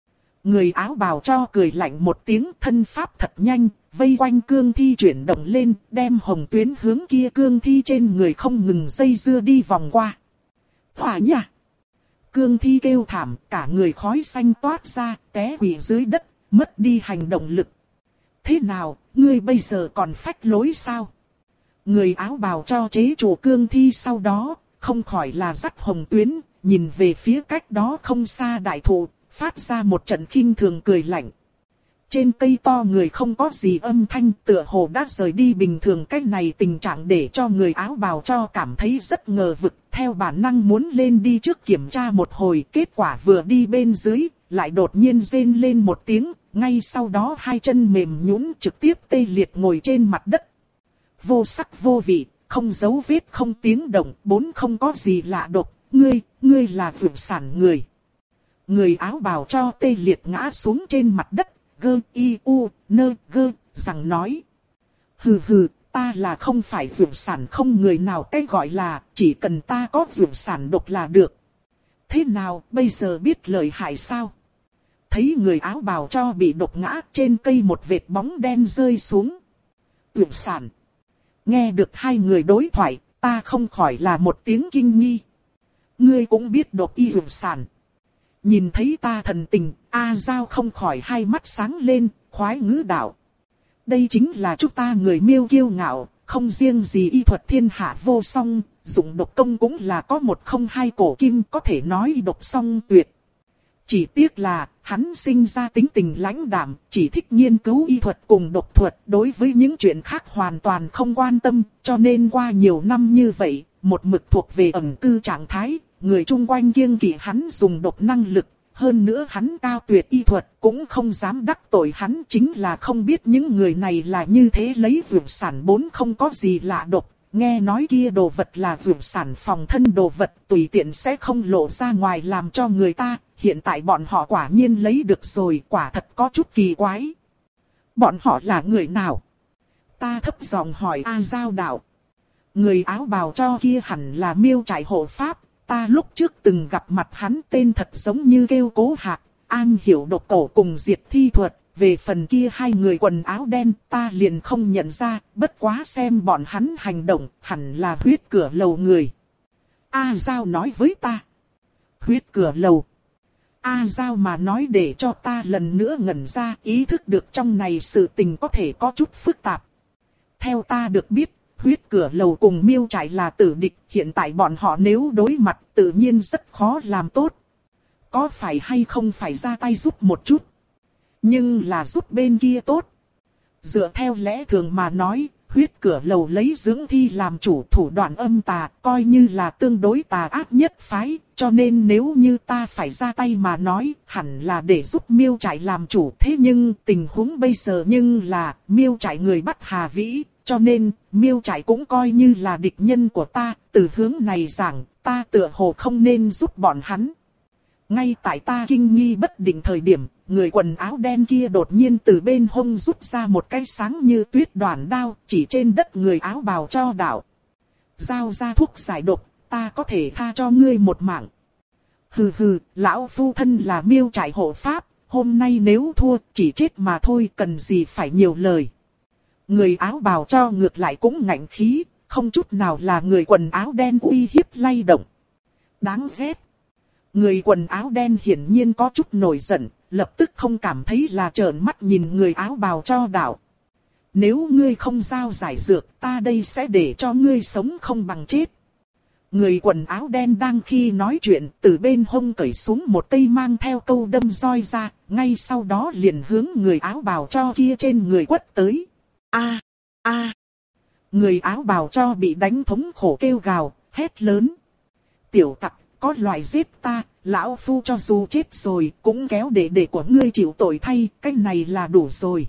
S1: Người áo bào cho cười lạnh một tiếng, thân pháp thật nhanh, vây quanh cương thi chuyển động lên, đem hồng tuyến hướng kia cương thi trên người không ngừng dây dưa đi vòng qua. Hỏa nha! Cương thi kêu thảm, cả người khói xanh toát ra, té quỵ dưới đất, mất đi hành động lực. Thế nào, ngươi bây giờ còn phách lối sao? Người áo bào cho chế chủ cương thi sau đó, không khỏi là dắt hồng tuyến, nhìn về phía cách đó không xa đại thụ, phát ra một trận khinh thường cười lạnh. Trên cây to người không có gì âm thanh, tựa hồ đã rời đi bình thường. Cách này tình trạng để cho người áo bào cho cảm thấy rất ngờ vực, theo bản năng muốn lên đi trước kiểm tra một hồi. Kết quả vừa đi bên dưới, lại đột nhiên rên lên một tiếng, ngay sau đó hai chân mềm nhũn trực tiếp tê liệt ngồi trên mặt đất. Vô sắc vô vị, không dấu vết không tiếng động, bốn không có gì lạ độc, ngươi, ngươi là vượt sản người. Người áo bào cho tê liệt ngã xuống trên mặt đất, gơ y u, nơ gơ, rằng nói. Hừ hừ, ta là không phải vượt sản không người nào cái gọi là, chỉ cần ta có vượt sản độc là được. Thế nào, bây giờ biết lợi hại sao? Thấy người áo bào cho bị độc ngã, trên cây một vệt bóng đen rơi xuống. Vượt sản. Nghe được hai người đối thoại, ta không khỏi là một tiếng kinh nghi. Ngươi cũng biết độc y vượt sản. Nhìn thấy ta thần tình, A Giao không khỏi hai mắt sáng lên, khoái ngữ đạo. Đây chính là chúng ta người Miêu kiêu ngạo, không riêng gì y thuật thiên hạ vô song, dụng độc công cũng là có một không hai cổ kim có thể nói độc song tuyệt. Chỉ tiếc là, hắn sinh ra tính tình lãnh đạm, chỉ thích nghiên cứu y thuật cùng độc thuật, đối với những chuyện khác hoàn toàn không quan tâm, cho nên qua nhiều năm như vậy, một mực thuộc về ẩn cư trạng thái, người chung quanh kiêng kỵ hắn dùng độc năng lực, hơn nữa hắn cao tuyệt y thuật cũng không dám đắc tội hắn, chính là không biết những người này là như thế lấy vượt sản bốn không có gì lạ độc. Nghe nói kia đồ vật là vượt sản phòng thân đồ vật tùy tiện sẽ không lộ ra ngoài làm cho người ta, hiện tại bọn họ quả nhiên lấy được rồi, quả thật có chút kỳ quái. Bọn họ là người nào? Ta thấp giọng hỏi A Giao đạo. Người áo bào cho kia hẳn là Miêu Trại hộ pháp, ta lúc trước từng gặp mặt hắn tên thật giống như kêu Cố Hạc, an hiểu độc cổ cùng diệt thi thuật. Về phần kia hai người quần áo đen ta liền không nhận ra, bất quá xem bọn hắn hành động, hẳn là huyết cửa lầu người. A Giao nói với ta. Huyết cửa lầu. A Giao mà nói để cho ta lần nữa ngẩn ra, ý thức được trong này sự tình có thể có chút phức tạp. Theo ta được biết, huyết cửa lầu cùng Miêu Trại là tử địch, hiện tại bọn họ nếu đối mặt tự nhiên rất khó làm tốt. Có phải hay không phải ra tay giúp một chút? Nhưng là giúp bên kia tốt. Dựa theo lẽ thường mà nói, huyết cửa lầu lấy dưỡng thi làm chủ, thủ đoạn âm tà, coi như là tương đối tà ác nhất phái, cho nên nếu như ta phải ra tay mà nói, hẳn là để giúp Miêu Trại làm chủ. Thế nhưng tình huống bây giờ nhưng là Miêu Trại người bắt Hà Vĩ, cho nên Miêu Trại cũng coi như là địch nhân của ta, từ hướng này giảng, ta tựa hồ không nên giúp bọn hắn. Ngay tại ta kinh nghi bất định thời điểm, người quần áo đen kia đột nhiên từ bên hông rút ra một cái sáng như tuyết đoàn đao, chỉ trên đất người áo bào cho đạo. Giao ra thuốc giải độc, ta có thể tha cho ngươi một mạng. Hừ hừ, lão phu thân là Miêu Trại hộ pháp, hôm nay nếu thua chỉ chết mà thôi, cần gì phải nhiều lời. Người áo bào cho ngược lại cũng ngạnh khí, không chút nào là người quần áo đen uy hiếp lay động. Đáng ghét. Người quần áo đen hiển nhiên có chút nổi giận, lập tức không cảm thấy là trợn mắt nhìn người áo bào cho đạo. Nếu ngươi không giao giải dược, ta đây sẽ để cho ngươi sống không bằng chết. Người quần áo đen đang khi nói chuyện, từ bên hông cởi xuống một cây mang theo câu đâm roi ra, ngay sau đó liền hướng người áo bào cho kia trên người quất tới. A, a. Người áo bào cho bị đánh thống khổ kêu gào, hét lớn. Tiểu tặc, có loại giết ta, lão phu cho dù chết rồi, cũng kéo để để của ngươi chịu tội thay, cái này là đủ rồi.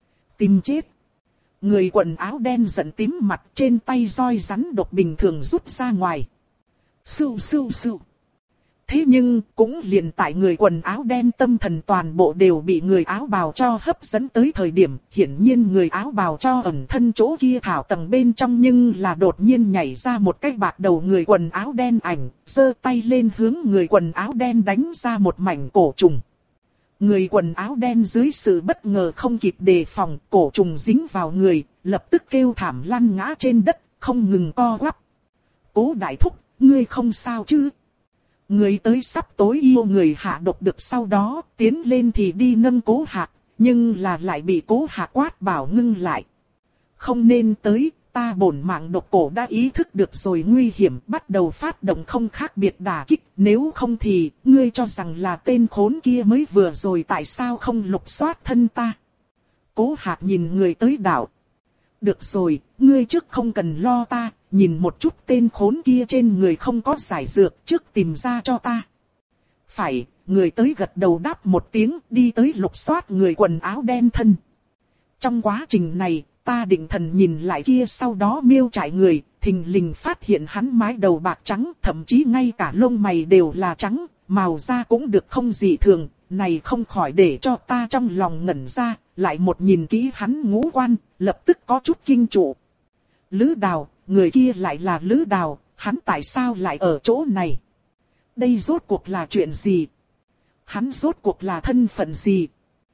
S1: Tìm chết. Người quần áo đen giận tím mặt, trên tay roi rắn độc bình thường rút ra ngoài. Sưu sưu sưu. Thế nhưng, cũng liền tại người quần áo đen tâm thần toàn bộ đều bị người áo bào cho hấp dẫn tới thời điểm, hiển nhiên người áo bào cho ẩn thân chỗ kia thảo tầng bên trong, nhưng là đột nhiên nhảy ra một cái bạc đầu người quần áo đen ảnh, giơ tay lên hướng người quần áo đen đánh ra một mảnh cổ trùng. Người quần áo đen dưới sự bất ngờ không kịp đề phòng, cổ trùng dính vào người, lập tức kêu thảm lăn ngã trên đất, không ngừng co quắp. Cố đại thúc, ngươi không sao chứ? Người tới sắp tối yêu người hạ độc được, sau đó tiến lên thì đi nâng Cố Hạc, nhưng là lại bị Cố Hạc quát bảo ngưng lại. Không nên tới, ta bổn mạng độc cổ đã ý thức được rồi nguy hiểm, bắt đầu phát động không khác biệt đả kích, nếu không thì ngươi cho rằng là tên khốn kia mới vừa rồi tại sao không lục soát thân ta. Cố Hạc nhìn người tới đạo. Được rồi, ngươi trước không cần lo ta, nhìn một chút tên khốn kia trên người không có giải dược, trước tìm ra cho ta. Phải, người tới gật đầu đáp một tiếng, đi tới lục soát người quần áo đen thân. Trong quá trình này, ta định thần nhìn lại kia sau đó miêu trại người, thình lình phát hiện hắn mái đầu bạc trắng, thậm chí ngay cả lông mày đều là trắng, màu da cũng được không dị thường, này không khỏi để cho ta trong lòng ngẩn ra, lại một nhìn kỹ hắn ngũ quan, lập tức có chút kinh trụ. Lữ Đào, người kia lại là Lữ Đào, hắn tại sao lại ở chỗ này? Đây rốt cuộc là chuyện gì? Hắn rốt cuộc là thân phận gì?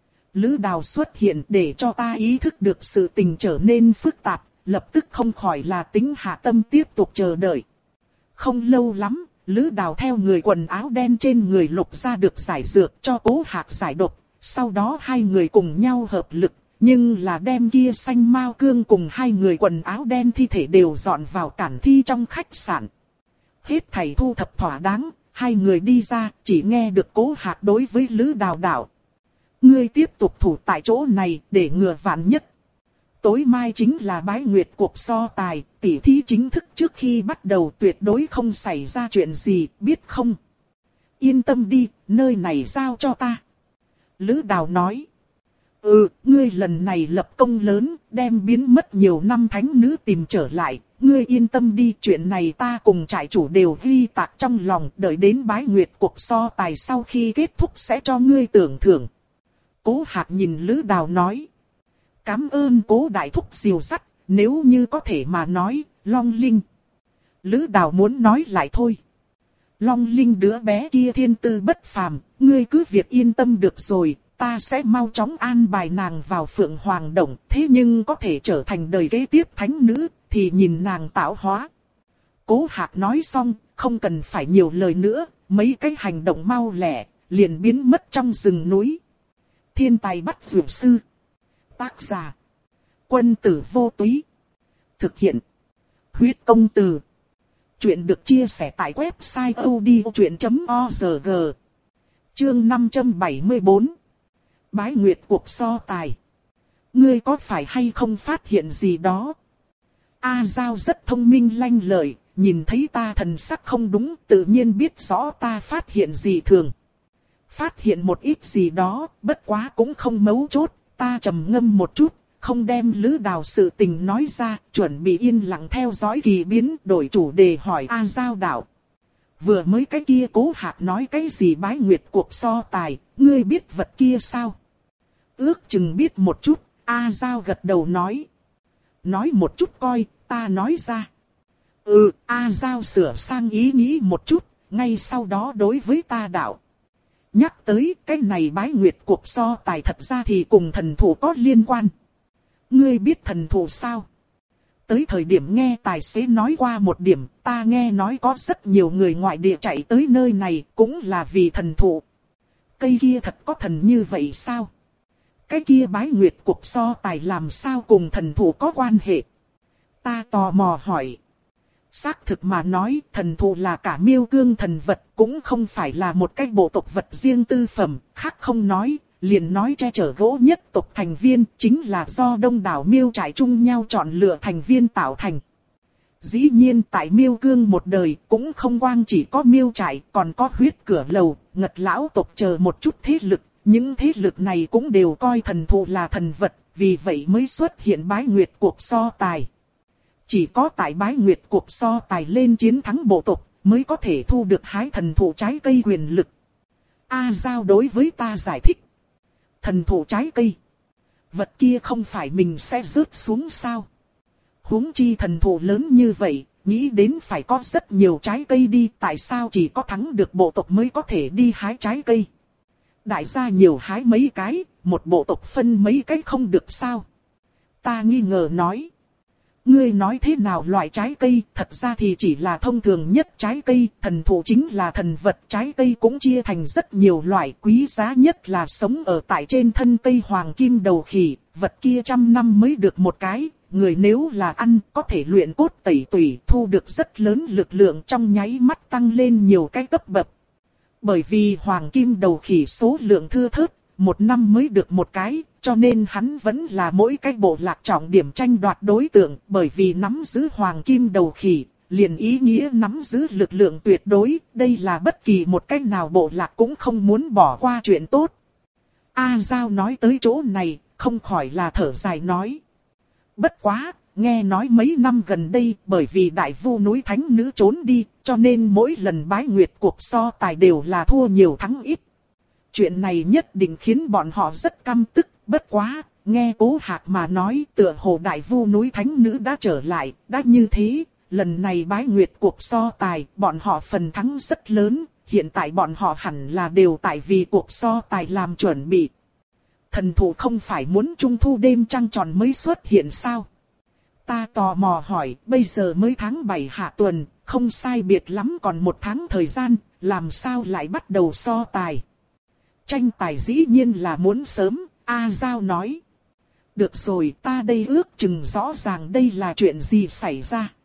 S1: Lữ Đào xuất hiện để cho ta ý thức được sự tình trở nên phức tạp, lập tức không khỏi là tính hạ tâm tiếp tục chờ đợi. Không lâu lắm, Lữ Đào theo người quần áo đen trên người lục ra được giải dược cho Cố Hạc giải độc, sau đó hai người cùng nhau hợp lực, nhưng là đem kia xanh mao cương cùng hai người quần áo đen thi thể đều dọn vào cản thi trong khách sạn. Hết thảy thu thập thỏa đáng, hai người đi ra, chỉ nghe được Cố Hạc đối với Lữ Đào đạo: ngươi tiếp tục thủ tại chỗ này để ngừa vạn nhất. Tối mai chính là bái nguyệt cuộc so tài, tỉ thí chính thức trước khi bắt đầu tuyệt đối không xảy ra chuyện gì, biết không? Yên tâm đi, nơi này giao cho ta. Lữ Đào nói: ừ, ngươi lần này lập công lớn, đem biến mất nhiều năm thánh nữ tìm trở lại, ngươi yên tâm đi, chuyện này ta cùng trại chủ đều ghi tạc trong lòng, đợi đến bái nguyệt cuộc so tài sau khi kết thúc sẽ cho ngươi tưởng thưởng. Cố Hạc nhìn Lữ Đào nói: cảm ơn Cố đại thúc dìu dắt, nếu như có thể mà nói, Long Linh. Lữ Đào muốn nói lại thôi. Long Linh đứa bé kia thiên tư bất phàm, ngươi cứ việc yên tâm được rồi, ta sẽ mau chóng an bài nàng vào Phượng Hoàng Động, thế nhưng có thể trở thành đời kế tiếp thánh nữ, thì nhìn nàng tạo hóa. Cố Hạc nói xong, không cần phải nhiều lời nữa, mấy cái hành động mau lẹ, liền biến mất trong rừng núi. Thiên tài bắt dược sư. Tác giả: Quân tử vô túy. Thực hiện: Huyết công từ. Chuyện được chia sẻ tại website odchuyện chấm org. Chương năm trăm bảy mươi tư. Bái nguyệt cuộc so tài. Ngươi có phải hay không phát hiện gì đó? A Giao rất thông minh lanh lợi, nhìn thấy ta thần sắc không đúng, tự nhiên biết rõ ta phát hiện gì thường. Phát hiện một ít gì đó, bất quá cũng không mấu chốt, ta trầm ngâm một chút, không đem Lữ Đào sự tình nói ra, chuẩn bị yên lặng theo dõi kỳ biến, đổi chủ đề hỏi A Giao đạo: vừa mới cái kia Cố Hạc nói cái gì bái nguyệt cuộc so tài, ngươi biết vật kia sao? Ước chừng biết một chút, A Giao gật đầu nói. Nói một chút coi, ta nói ra. Ừ, A Giao sửa sang ý nghĩ một chút, ngay sau đó đối với ta đạo: nhắc tới cái này bái nguyệt cuộc so tài thật ra thì cùng thần thủ có liên quan. Ngươi biết thần thủ sao? Tới thời điểm nghe tài xế nói qua một điểm, ta nghe nói có rất nhiều người ngoại địa chạy tới nơi này cũng là vì thần thủ. Cây kia thật có thần như vậy sao? Cái kia bái nguyệt cuộc so tài làm sao cùng thần thủ có quan hệ? Ta tò mò hỏi. Xác thực mà nói, thần thụ là cả miêu cương thần vật, cũng không phải là một cái bộ tộc vật riêng tư phẩm, khác không nói, liền nói che chở gỗ nhất tộc thành viên, chính là do đông đảo miêu trại chung nhau chọn lựa thành viên tạo thành. Dĩ nhiên tại miêu cương một đời, cũng không quang chỉ có miêu trại, còn có huyết cửa lầu, ngật lão tộc chờ một chút thế lực, những thế lực này cũng đều coi thần thụ là thần vật, vì vậy mới xuất hiện bái nguyệt cuộc so tài. Chỉ có tại bái nguyệt cuộc so tài lên chiến thắng bộ tộc, mới có thể thu được hái thần thụ trái cây quyền lực. A Giao đối với ta giải thích. Thần thụ trái cây. Vật kia không phải mình sẽ rớt xuống sao? Huống chi thần thụ lớn như vậy, nghĩ đến phải có rất nhiều trái cây đi, tại sao chỉ có thắng được bộ tộc mới có thể đi hái trái cây? Đại gia nhiều hái mấy cái, một bộ tộc phân mấy cái không được sao? Ta nghi ngờ nói. Ngươi nói thế nào loại trái cây, thật ra thì chỉ là thông thường nhất trái cây, thần thụ chính là thần vật, trái cây cũng chia thành rất nhiều loại, quý giá nhất là sống ở tại trên thân cây hoàng kim đầu khỉ, vật kia trăm năm mới được một cái, người nếu là ăn có thể luyện cốt tẩy tủy, thu được rất lớn lực lượng, trong nháy mắt tăng lên nhiều cái cấp bậc. Bởi vì hoàng kim đầu khỉ số lượng thưa thớt, một năm mới được một cái, cho nên hắn vẫn là mỗi cái bộ lạc trọng điểm tranh đoạt đối tượng, bởi vì nắm giữ hoàng kim đầu khỉ, liền ý nghĩa nắm giữ lực lượng tuyệt đối, đây là bất kỳ một cái nào bộ lạc cũng không muốn bỏ qua chuyện tốt. A Giao nói tới chỗ này, không khỏi là thở dài nói. Bất quá, nghe nói mấy năm gần đây bởi vì đại vu núi thánh nữ trốn đi, cho nên mỗi lần bái nguyệt cuộc so tài đều là thua nhiều thắng ít. Chuyện này nhất định khiến bọn họ rất căm tức, bất quá, nghe Cố Hạc mà nói tựa hồ đại vu núi thánh nữ đã trở lại, đã như thế, lần này bái nguyệt cuộc so tài, bọn họ phần thắng rất lớn, hiện tại bọn họ hẳn là đều tại vì cuộc so tài làm chuẩn bị. Thần thủ không phải muốn trung thu đêm trăng tròn mới xuất hiện sao? Ta tò mò hỏi, bây giờ mới tháng bảy hạ tuần, không sai biệt lắm còn một tháng thời gian, làm sao lại bắt đầu so tài? Tranh tài dĩ nhiên là muốn sớm, A Giao nói. Được rồi, ta đây ước chừng rõ ràng đây là chuyện gì xảy ra.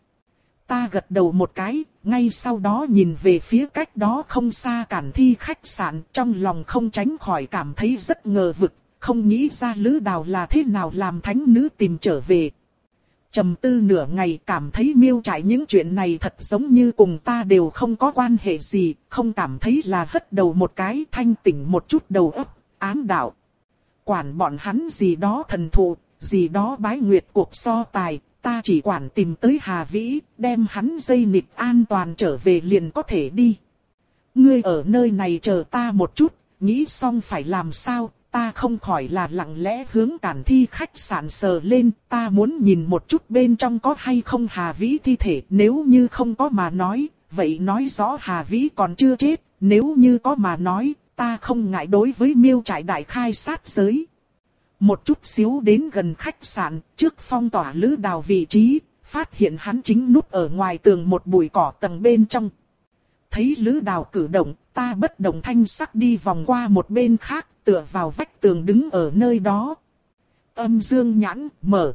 S1: Ta gật đầu một cái, ngay sau đó nhìn về phía cách đó không xa Cản Thi khách sạn, trong lòng không tránh khỏi cảm thấy rất ngờ vực, không nghĩ ra Lữ Đào là thế nào làm thánh nữ tìm trở về. Trầm tư nửa ngày cảm thấy Miêu Trại những chuyện này thật giống như cùng ta đều không có quan hệ gì, không cảm thấy là hất đầu một cái thanh tỉnh một chút đầu óc, ám đạo. Quản bọn hắn gì đó thần thụ, gì đó bái nguyệt cuộc so tài, ta chỉ quản tìm tới Hà Vĩ, đem hắn dây nịt an toàn trở về liền có thể đi. Ngươi ở nơi này chờ ta một chút, nghĩ xong phải làm sao, ta không khỏi là lặng lẽ hướng Cản Thi khách sạn sờ lên, ta muốn nhìn một chút bên trong có hay không Hà Vĩ thi thể, nếu như không có mà nói, vậy nói rõ Hà Vĩ còn chưa chết, nếu như có mà nói, ta không ngại đối với Miêu Trại đại khai sát giới. Một chút xíu đến gần khách sạn, trước phong tỏa Lữ Đào vị trí, phát hiện hắn chính núp ở ngoài tường một bụi cỏ tầng bên trong. Thấy Lữ Đào cử động, ta bất động thanh sắc đi vòng qua một bên khác, tựa vào vách tường đứng ở nơi đó. Âm dương nhãn, mở.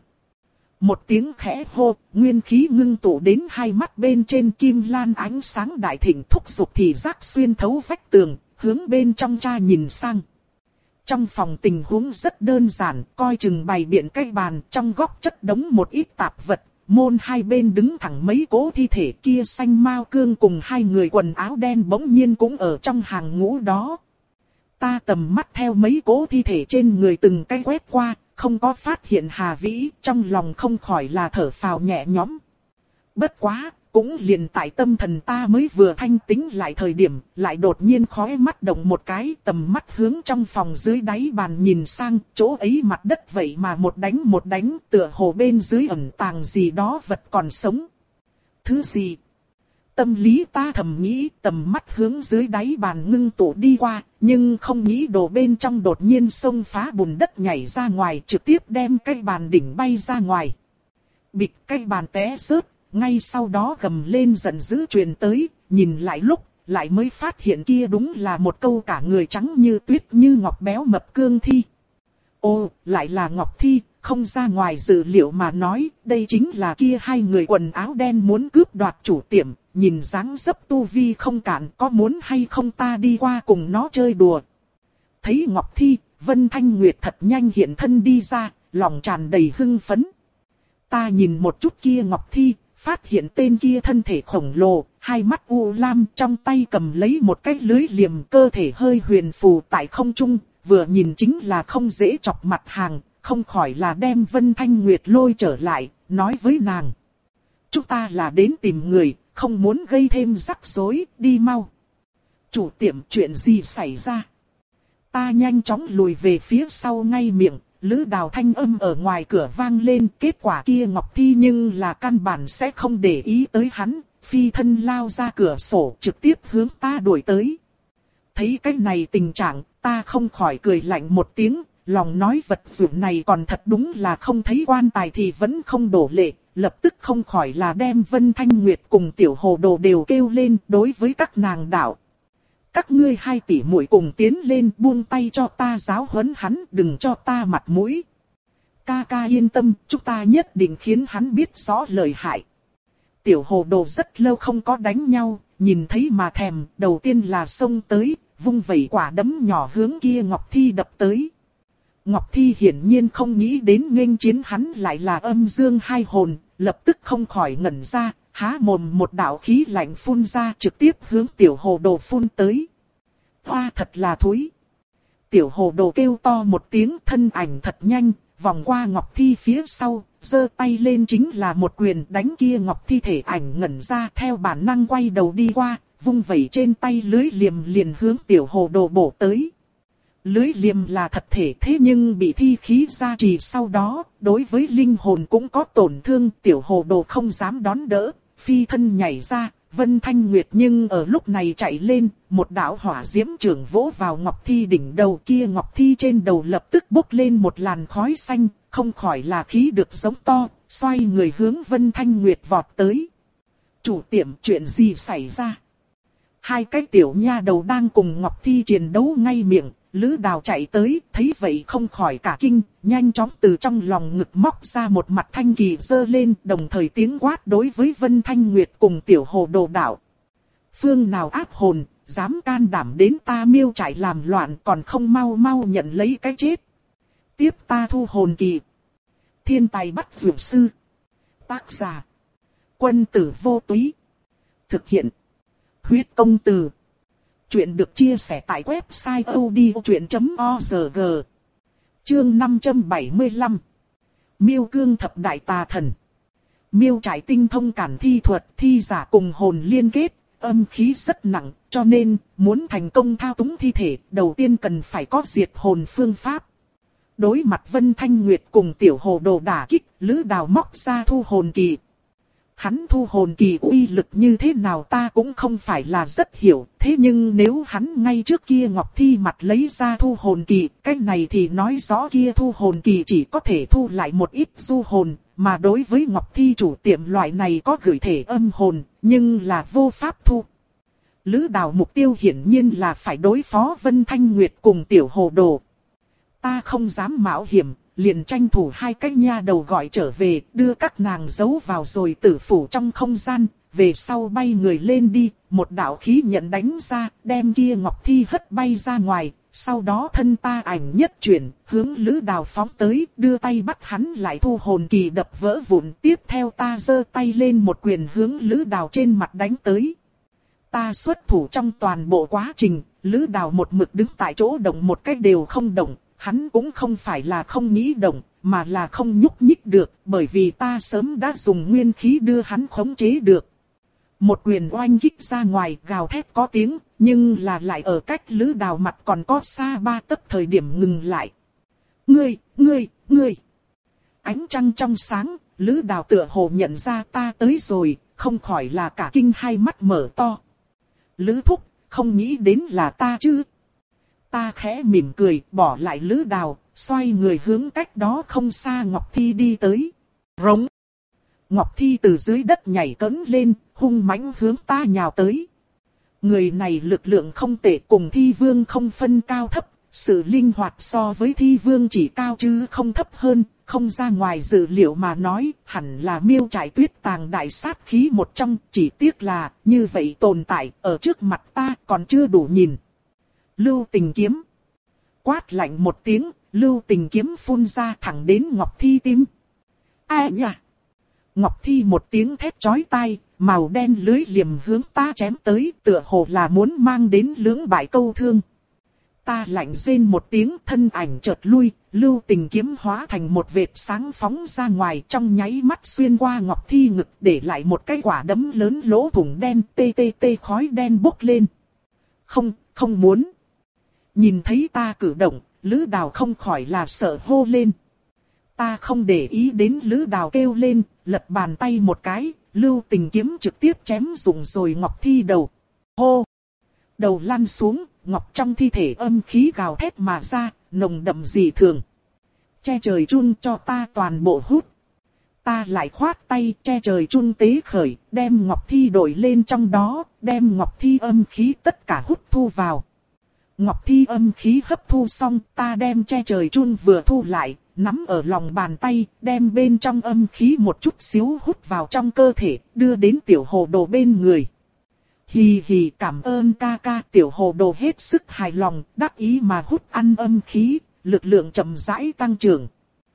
S1: Một tiếng khẽ hô, nguyên khí ngưng tụ đến hai mắt bên trên kim lan ánh sáng đại thịnh thúc giục thì giác xuyên thấu vách tường, hướng bên trong tra nhìn sang. Trong phòng tình huống rất đơn giản, coi chừng bày biện cái bàn, trong góc chất đống một ít tạp vật, môn hai bên đứng thẳng mấy cố thi thể kia xanh mao cương cùng hai người quần áo đen bỗng nhiên cũng ở trong hàng ngũ đó. Ta tầm mắt theo mấy cố thi thể trên người từng cái quét qua, không có phát hiện Hà Vĩ, trong lòng không khỏi là thở phào nhẹ nhõm. Bất quá, cũng liền tại tâm thần ta mới vừa thanh tĩnh lại thời điểm, lại đột nhiên khóe mắt động một cái, tầm mắt hướng trong phòng dưới đáy bàn nhìn sang, chỗ ấy mặt đất vậy mà một đánh một đánh, tựa hồ bên dưới ẩn tàng gì đó vật còn sống. Thứ gì? Tâm lý ta thầm nghĩ, tầm mắt hướng dưới đáy bàn ngưng tụ đi qua, nhưng không nghĩ đồ bên trong đột nhiên xông phá bùn đất nhảy ra ngoài, trực tiếp đem cái bàn đỉnh bay ra ngoài. Bịch cái bàn té rớt, ngay sau đó gầm lên giận dữ truyền tới, nhìn lại lúc, lại mới phát hiện kia đúng là một câu cả người trắng như tuyết như ngọc béo mập Cương Thi. Ô, lại là Ngọc Thi, không ra ngoài dự liệu mà nói, đây chính là kia hai người quần áo đen muốn cướp đoạt chủ tiệm, nhìn dáng dấp tu vi không cản, có muốn hay không ta đi qua cùng nó chơi đùa. Thấy Ngọc Thi, Vân Thanh Nguyệt thật nhanh hiện thân đi ra, lòng tràn đầy hưng phấn. Ta nhìn một chút kia Ngọc Thi, phát hiện tên kia thân thể khổng lồ, hai mắt u lam, trong tay cầm lấy một cái lưới liềm, cơ thể hơi huyền phù tại không trung, vừa nhìn chính là không dễ chọc mặt hàng, không khỏi là đem Vân Thanh Nguyệt lôi trở lại, nói với nàng. Chúng ta là đến tìm người, không muốn gây thêm rắc rối, đi mau. Chủ tiệm, chuyện gì xảy ra? Ta nhanh chóng lùi về phía sau ngay miệng, Lữ Đào thanh âm ở ngoài cửa vang lên, kết quả kia Ngọc Thi nhưng là căn bản sẽ không để ý tới hắn, phi thân lao ra cửa sổ trực tiếp hướng ta đuổi tới. Thấy cái này tình trạng, ta không khỏi cười lạnh một tiếng, lòng nói vật dụng này còn thật đúng là không thấy quan tài thì vẫn không đổ lệ, lập tức không khỏi là đem Vân Thanh Nguyệt cùng Tiểu Hồ Đồ đều kêu lên đối với các nàng đạo. Các ngươi hai tỷ muội cùng tiến lên buông tay cho ta giáo huấn hắn, đừng cho ta mặt mũi. Ca ca yên tâm, chúng ta nhất định khiến hắn biết rõ lời hại. Tiểu Hồ Đồ rất lâu không có đánh nhau, nhìn thấy mà thèm, đầu tiên là xông tới, vung vẩy quả đấm nhỏ hướng kia Ngọc Thi đập tới. Ngọc Thi hiển nhiên không nghĩ đến nghênh chiến hắn lại là âm dương hai hồn, lập tức không khỏi ngẩn ra, há mồm một đạo khí lạnh phun ra trực tiếp hướng Tiểu Hồ Đồ phun tới. Hoa thật là thúi. Tiểu Hồ Đồ kêu to một tiếng, thân ảnh thật nhanh, vòng qua Ngọc Thi phía sau, giơ tay lên chính là một quyền đánh kia Ngọc Thi thể ảnh ngẩn ra, theo bản năng quay đầu đi qua, vung vẩy trên tay lưới liềm liền hướng tiểu hồ đồ bổ tới. Lưới liềm là thật thể thế nhưng bị thi khí gia trì sau đó, đối với linh hồn cũng có tổn thương, tiểu hồ đồ không dám đón đỡ, phi thân nhảy ra. Vân Thanh Nguyệt nhưng ở lúc này chạy lên, một đạo hỏa diễm trưởng vỗ vào Ngọc Thi đỉnh đầu, kia Ngọc Thi trên đầu lập tức bốc lên một làn khói xanh, không khỏi là khí được giống to, xoay người hướng Vân Thanh Nguyệt vọt tới. Chủ tiệm, chuyện gì xảy ra? Hai cái tiểu nha đầu đang cùng Ngọc Thi chiến đấu ngay miệng, Lữ Đào chạy tới, thấy vậy không khỏi cả kinh, nhanh chóng từ trong lòng ngực móc ra một mặt thanh kỳ giơ lên, đồng thời tiếng quát đối với Vân Thanh Nguyệt cùng tiểu hồ đồ đạo. Phương nào ác hồn, dám can đảm đến ta miêu trại làm loạn, còn không mau mau nhận lấy cái chết. Tiếp ta thu hồn kỳ. Thiên tài bắt dược sư. Tác giả. Quân tử vô túy. Thực hiện. Huyết công từ. Chuyện được chia sẻ tại website odchuyện chấm org. Chương năm trăm bảy mươi lăm. Miêu cương thập đại tà thần. Miêu trại tinh thông cản thi thuật, thi giả cùng hồn liên kết, âm khí rất nặng, cho nên muốn thành công thao túng thi thể, đầu tiên cần phải có diệt hồn phương pháp. Đối mặt Vân Thanh Nguyệt cùng tiểu hồ đồ đả kích, Lữ Đào móc ra thu hồn kỳ. Hắn thu hồn kỳ uy lực như thế nào ta cũng không phải là rất hiểu, thế nhưng nếu hắn ngay trước kia Ngọc Thi mặt lấy ra thu hồn kỳ, cái này thì nói rõ kia thu hồn kỳ chỉ có thể thu lại một ít du hồn, mà đối với Ngọc Thi chủ tiệm loại này có gửi thể âm hồn, nhưng là vô pháp thu. Lữ Đào mục tiêu hiển nhiên là phải đối phó Vân Thanh Nguyệt cùng tiểu hồ đồ. Ta không dám mạo hiểm, liền tranh thủ hai cái nha đầu gọi trở về, đưa các nàng giấu vào rồi tử phủ trong không gian, về sau bay người lên đi, một đạo khí nhận đánh ra, đem kia Ngọc Thi hất bay ra ngoài, sau đó thân ta ảnh nhất chuyển, hướng Lữ Đào phóng tới, đưa tay bắt hắn lại thu hồn kỳ đập vỡ vụn, tiếp theo ta giơ tay lên một quyền hướng Lữ Đào trên mặt đánh tới. Ta xuất thủ trong toàn bộ quá trình, Lữ Đào một mực đứng tại chỗ động một cách đều không động. Hắn cũng không phải là không nghĩ động, mà là không nhúc nhích được, bởi vì ta sớm đã dùng nguyên khí đưa hắn khống chế được. Một quyền oanh kích ra ngoài, gào thét có tiếng, nhưng là lại ở cách Lữ Đào mặt còn có xa ba tấc thời điểm ngừng lại. Ngươi, ngươi, ngươi. Ánh trăng trong sáng, Lữ Đào tựa hồ nhận ra ta tới rồi, không khỏi là cả kinh hai mắt mở to. Lữ thúc, không nghĩ đến là ta chứ? Ta khẽ mỉm cười, bỏ lại Lữ Đào, xoay người hướng cách đó không xa Ngọc Thi đi tới. Rống. Ngọc Thi từ dưới đất nhảy cẫng lên, hung mãnh hướng ta nhào tới. Người này lực lượng không tệ, cùng Thi Vương không phân cao thấp, sự linh hoạt so với Thi Vương chỉ cao chứ không thấp hơn, không ra ngoài dự liệu mà nói, hẳn là miêu trại tuyết tàng đại sát khí một trong, chỉ tiếc là, như vậy tồn tại, ở trước mặt ta còn chưa đủ nhìn. Lưu Tình kiếm. Quát lạnh một tiếng, Lưu Tình kiếm phun ra thẳng đến Ngọc Thi tim. Ai nhỉ? Ngọc Thi một tiếng thét chói tai, màu đen lưới liềm hướng ta chém tới, tựa hồ là muốn mang đến lưỡng bại câu thương. Ta lạnh rên một tiếng, thân ảnh chợt lui, Lưu Tình kiếm hóa thành một vệt sáng phóng ra ngoài, trong nháy mắt xuyên qua Ngọc Thi ngực, để lại một cái quả đấm lớn lỗ thủng đen, tê tê tê khói đen bốc lên. Không, không muốn. Nhìn thấy ta cử động, Lữ Đào không khỏi là sợ hô lên. Ta không để ý đến Lữ Đào kêu lên, lật bàn tay một cái, Lưu Tình kiếm trực tiếp chém rụng rồi Ngọc Thi đầu. Hô! Đầu lăn xuống, Ngọc trong thi thể âm khí gào thét mà ra, nồng đậm dị thường. Che trời chun cho ta toàn bộ hút. Ta lại khoát tay che trời chun tế khởi, đem Ngọc Thi đổi lên trong đó, đem Ngọc Thi âm khí tất cả hút thu vào. Ngọc Thi âm khí hấp thu xong, ta đem che trời chun vừa thu lại, nắm ở lòng bàn tay, đem bên trong âm khí một chút xíu hút vào trong cơ thể, đưa đến tiểu hồ đồ bên người. Hì hì, cảm ơn ca ca. Tiểu hồ đồ hết sức hài lòng, đắc ý mà hút ăn âm khí, lực lượng chậm rãi tăng trưởng.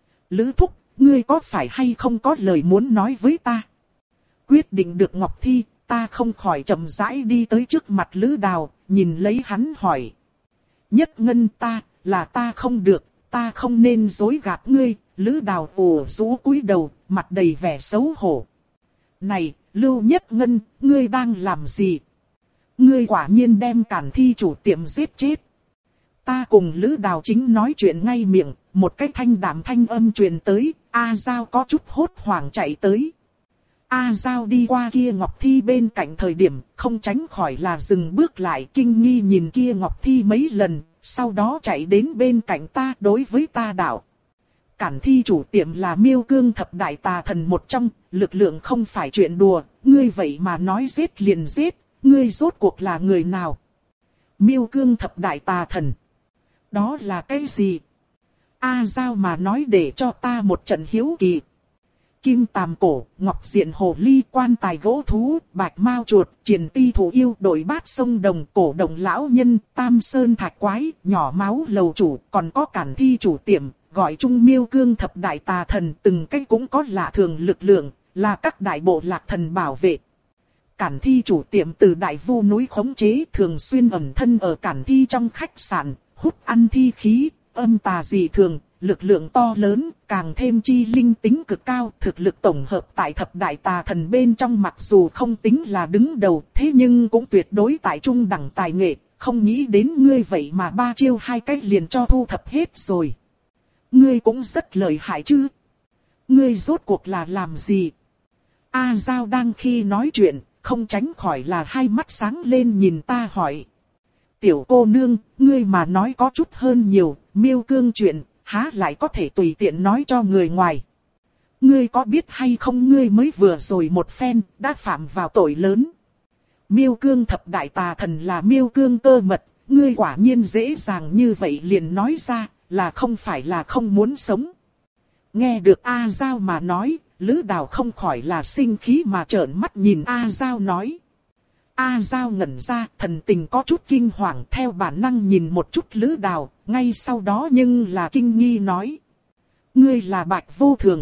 S1: Lữ thúc, ngươi có phải hay không có lời muốn nói với ta? Quyết định được Ngọc Thi, ta không khỏi chậm rãi đi tới trước mặt Lữ Đào, nhìn lấy hắn hỏi. Nhất ngân ta, là ta không được, ta không nên dối gạt ngươi, Lữ Đào ủ rũ cúi đầu, mặt đầy vẻ xấu hổ. Này, Lưu Nhất Ngân, ngươi đang làm gì? Ngươi quả nhiên đem Cản Thi chủ tiệm giết chết. Ta cùng Lữ Đào chính nói chuyện ngay miệng, một cái thanh đạm thanh âm truyền tới, A Giao có chút hốt hoảng chạy tới. A Giao đi qua kia Ngọc Thi bên cạnh thời điểm, không tránh khỏi là dừng bước lại kinh nghi nhìn kia Ngọc Thi mấy lần, sau đó chạy đến bên cạnh ta đối với ta đạo. Cản Thi chủ tiệm là Miêu Cương thập đại tà thần một trong, lực lượng không phải chuyện đùa, ngươi vậy mà nói giết liền giết, ngươi rốt cuộc là người nào? Miêu Cương thập đại tà thần. Đó là cái gì? A Giao mà nói để cho ta một trận hiếu kỳ. Kim tàm cổ, ngọc diện hồ ly, quan tài gỗ thú, bạch mao chuột, triền ti thủ yêu, đội bát sông đồng, cổ đồng lão nhân, tam sơn thạch quái, nhỏ máu lầu chủ, còn có Cản Thi chủ tiệm, gọi chung Miêu Cương thập đại tà thần, từng cái cũng có lạ thường lực lượng, là các đại bộ lạc thần bảo vệ. Cản Thi chủ tiệm từ Đại Vu núi khống chế, thường xuyên ẩn thân ở Cản Thi trong khách sạn, hút ăn thi khí, âm tà dị thường, lực lượng to lớn, càng thêm chi linh tính cực cao, thực lực tổng hợp tại thập đại tà thần bên trong mặc dù không tính là đứng đầu, thế nhưng cũng tuyệt đối tại trung đẳng tài nghệ, không nghĩ đến ngươi vậy mà ba chiêu hai cách liền cho thu thập hết rồi. Ngươi cũng rất lợi hại chứ? Ngươi rốt cuộc là làm gì? A Giao đang khi nói chuyện, không tránh khỏi là hai mắt sáng lên nhìn ta hỏi. Tiểu cô nương, ngươi mà nói có chút hơn nhiều, Miêu Cương chuyện, há lại có thể tùy tiện nói cho người ngoài. Ngươi có biết hay không ngươi mới vừa rồi một phen, đã phạm vào tội lớn. Miêu Cương thập đại tà thần là Miêu Cương cơ mật, ngươi quả nhiên dễ dàng như vậy liền nói ra, là không phải là không muốn sống. Nghe được A Giao mà nói, Lữ Đào không khỏi là sinh khí mà trợn mắt nhìn A Giao nói. A Giao ngẩn ra, thần tình có chút kinh hoàng, theo bản năng nhìn một chút Lữ Đào, ngay sau đó nhưng là kinh nghi nói. Ngươi là Bạch Vô Thường.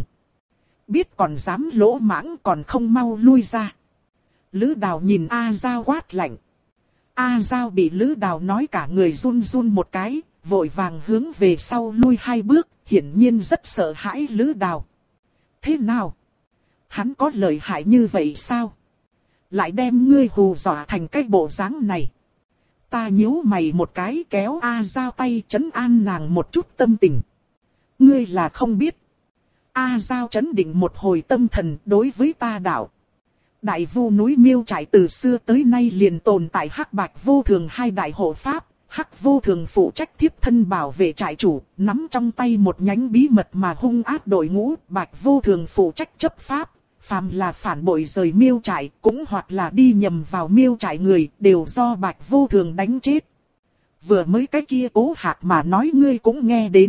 S1: Biết còn dám lỗ mãng còn không mau lui ra. Lữ Đào nhìn A Giao quát lạnh. A Giao bị Lữ Đào nói cả người run run một cái, vội vàng hướng về sau lui hai bước, hiển nhiên rất sợ hãi Lữ Đào. Thế nào? Hắn có lợi hại như vậy sao? Lại đem ngươi hù dọa thành cái bộ dáng này. Ta nhíu mày một cái kéo A Giao tay trấn an nàng một chút tâm tình. Ngươi là không biết. A Giao trấn định một hồi tâm thần đối với ta đạo. Đại Vu núi Miêu trại từ xưa tới nay liền tồn tại Hắc Bạch Vô Thường hai đại hộ pháp. Hắc Vô Thường phụ trách thiếp thân bảo vệ trại chủ, nắm trong tay một nhánh bí mật mà hung ác đội ngũ. Bạch Vô Thường phụ trách chấp pháp. Phàm là phản bội rời Miêu trại, cũng hoặc là đi nhầm vào Miêu trại người, đều do Bạch Vô Thường đánh chết. Vừa mới cái kia Cố Hạc mà nói ngươi cũng nghe đến.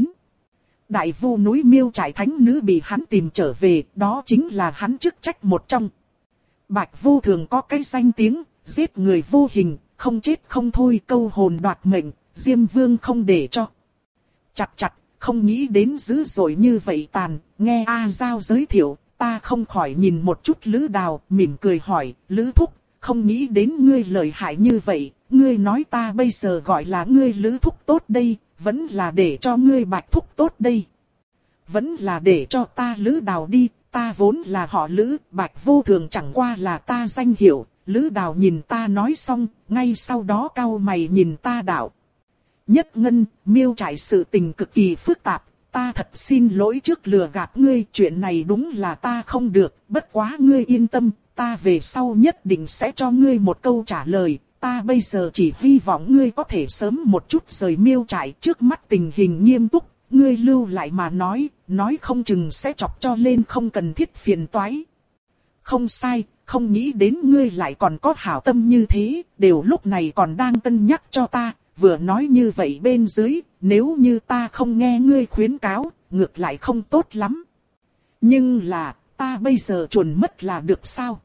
S1: Đại Vu núi Miêu trại thánh nữ bị hắn tìm trở về, đó chính là hắn chức trách một trong. Bạch Vô Thường có cái danh tiếng, giết người vô hình, không chết không thôi, câu hồn đoạt mệnh, Diêm Vương không để cho. Chặt chặt, không nghĩ đến dữ dội như vậy tàn, nghe A Giao giới thiệu. Ta không khỏi nhìn một chút Lữ Đào, mỉm cười hỏi, Lữ Thúc, không nghĩ đến ngươi lợi hại như vậy, ngươi nói ta bây giờ gọi là ngươi Lữ Thúc tốt đây, vẫn là để cho ngươi Bạch Thúc tốt đây. Vẫn là để cho ta Lữ Đào đi, ta vốn là họ Lữ, Bạch Vô Thường chẳng qua là ta danh hiệu. Lữ Đào nhìn ta nói xong, ngay sau đó cau mày nhìn ta đạo. Nhất Ngân, Miêu trại sự tình cực kỳ phức tạp. Ta thật xin lỗi trước lừa gạt ngươi, chuyện này đúng là ta không được, bất quá ngươi yên tâm, ta về sau nhất định sẽ cho ngươi một câu trả lời, ta bây giờ chỉ hy vọng ngươi có thể sớm một chút rời Miêu trại, trước mắt tình hình nghiêm túc, ngươi lưu lại mà nói, nói không chừng sẽ chọc cho lên không cần thiết phiền toái. Không sai, không nghĩ đến ngươi lại còn có hảo tâm như thế, đều lúc này còn đang cân nhắc cho ta. Vừa nói như vậy bên dưới, nếu như ta không nghe ngươi khuyến cáo, ngược lại không tốt lắm. Nhưng là, ta bây giờ chuồn mất là được sao?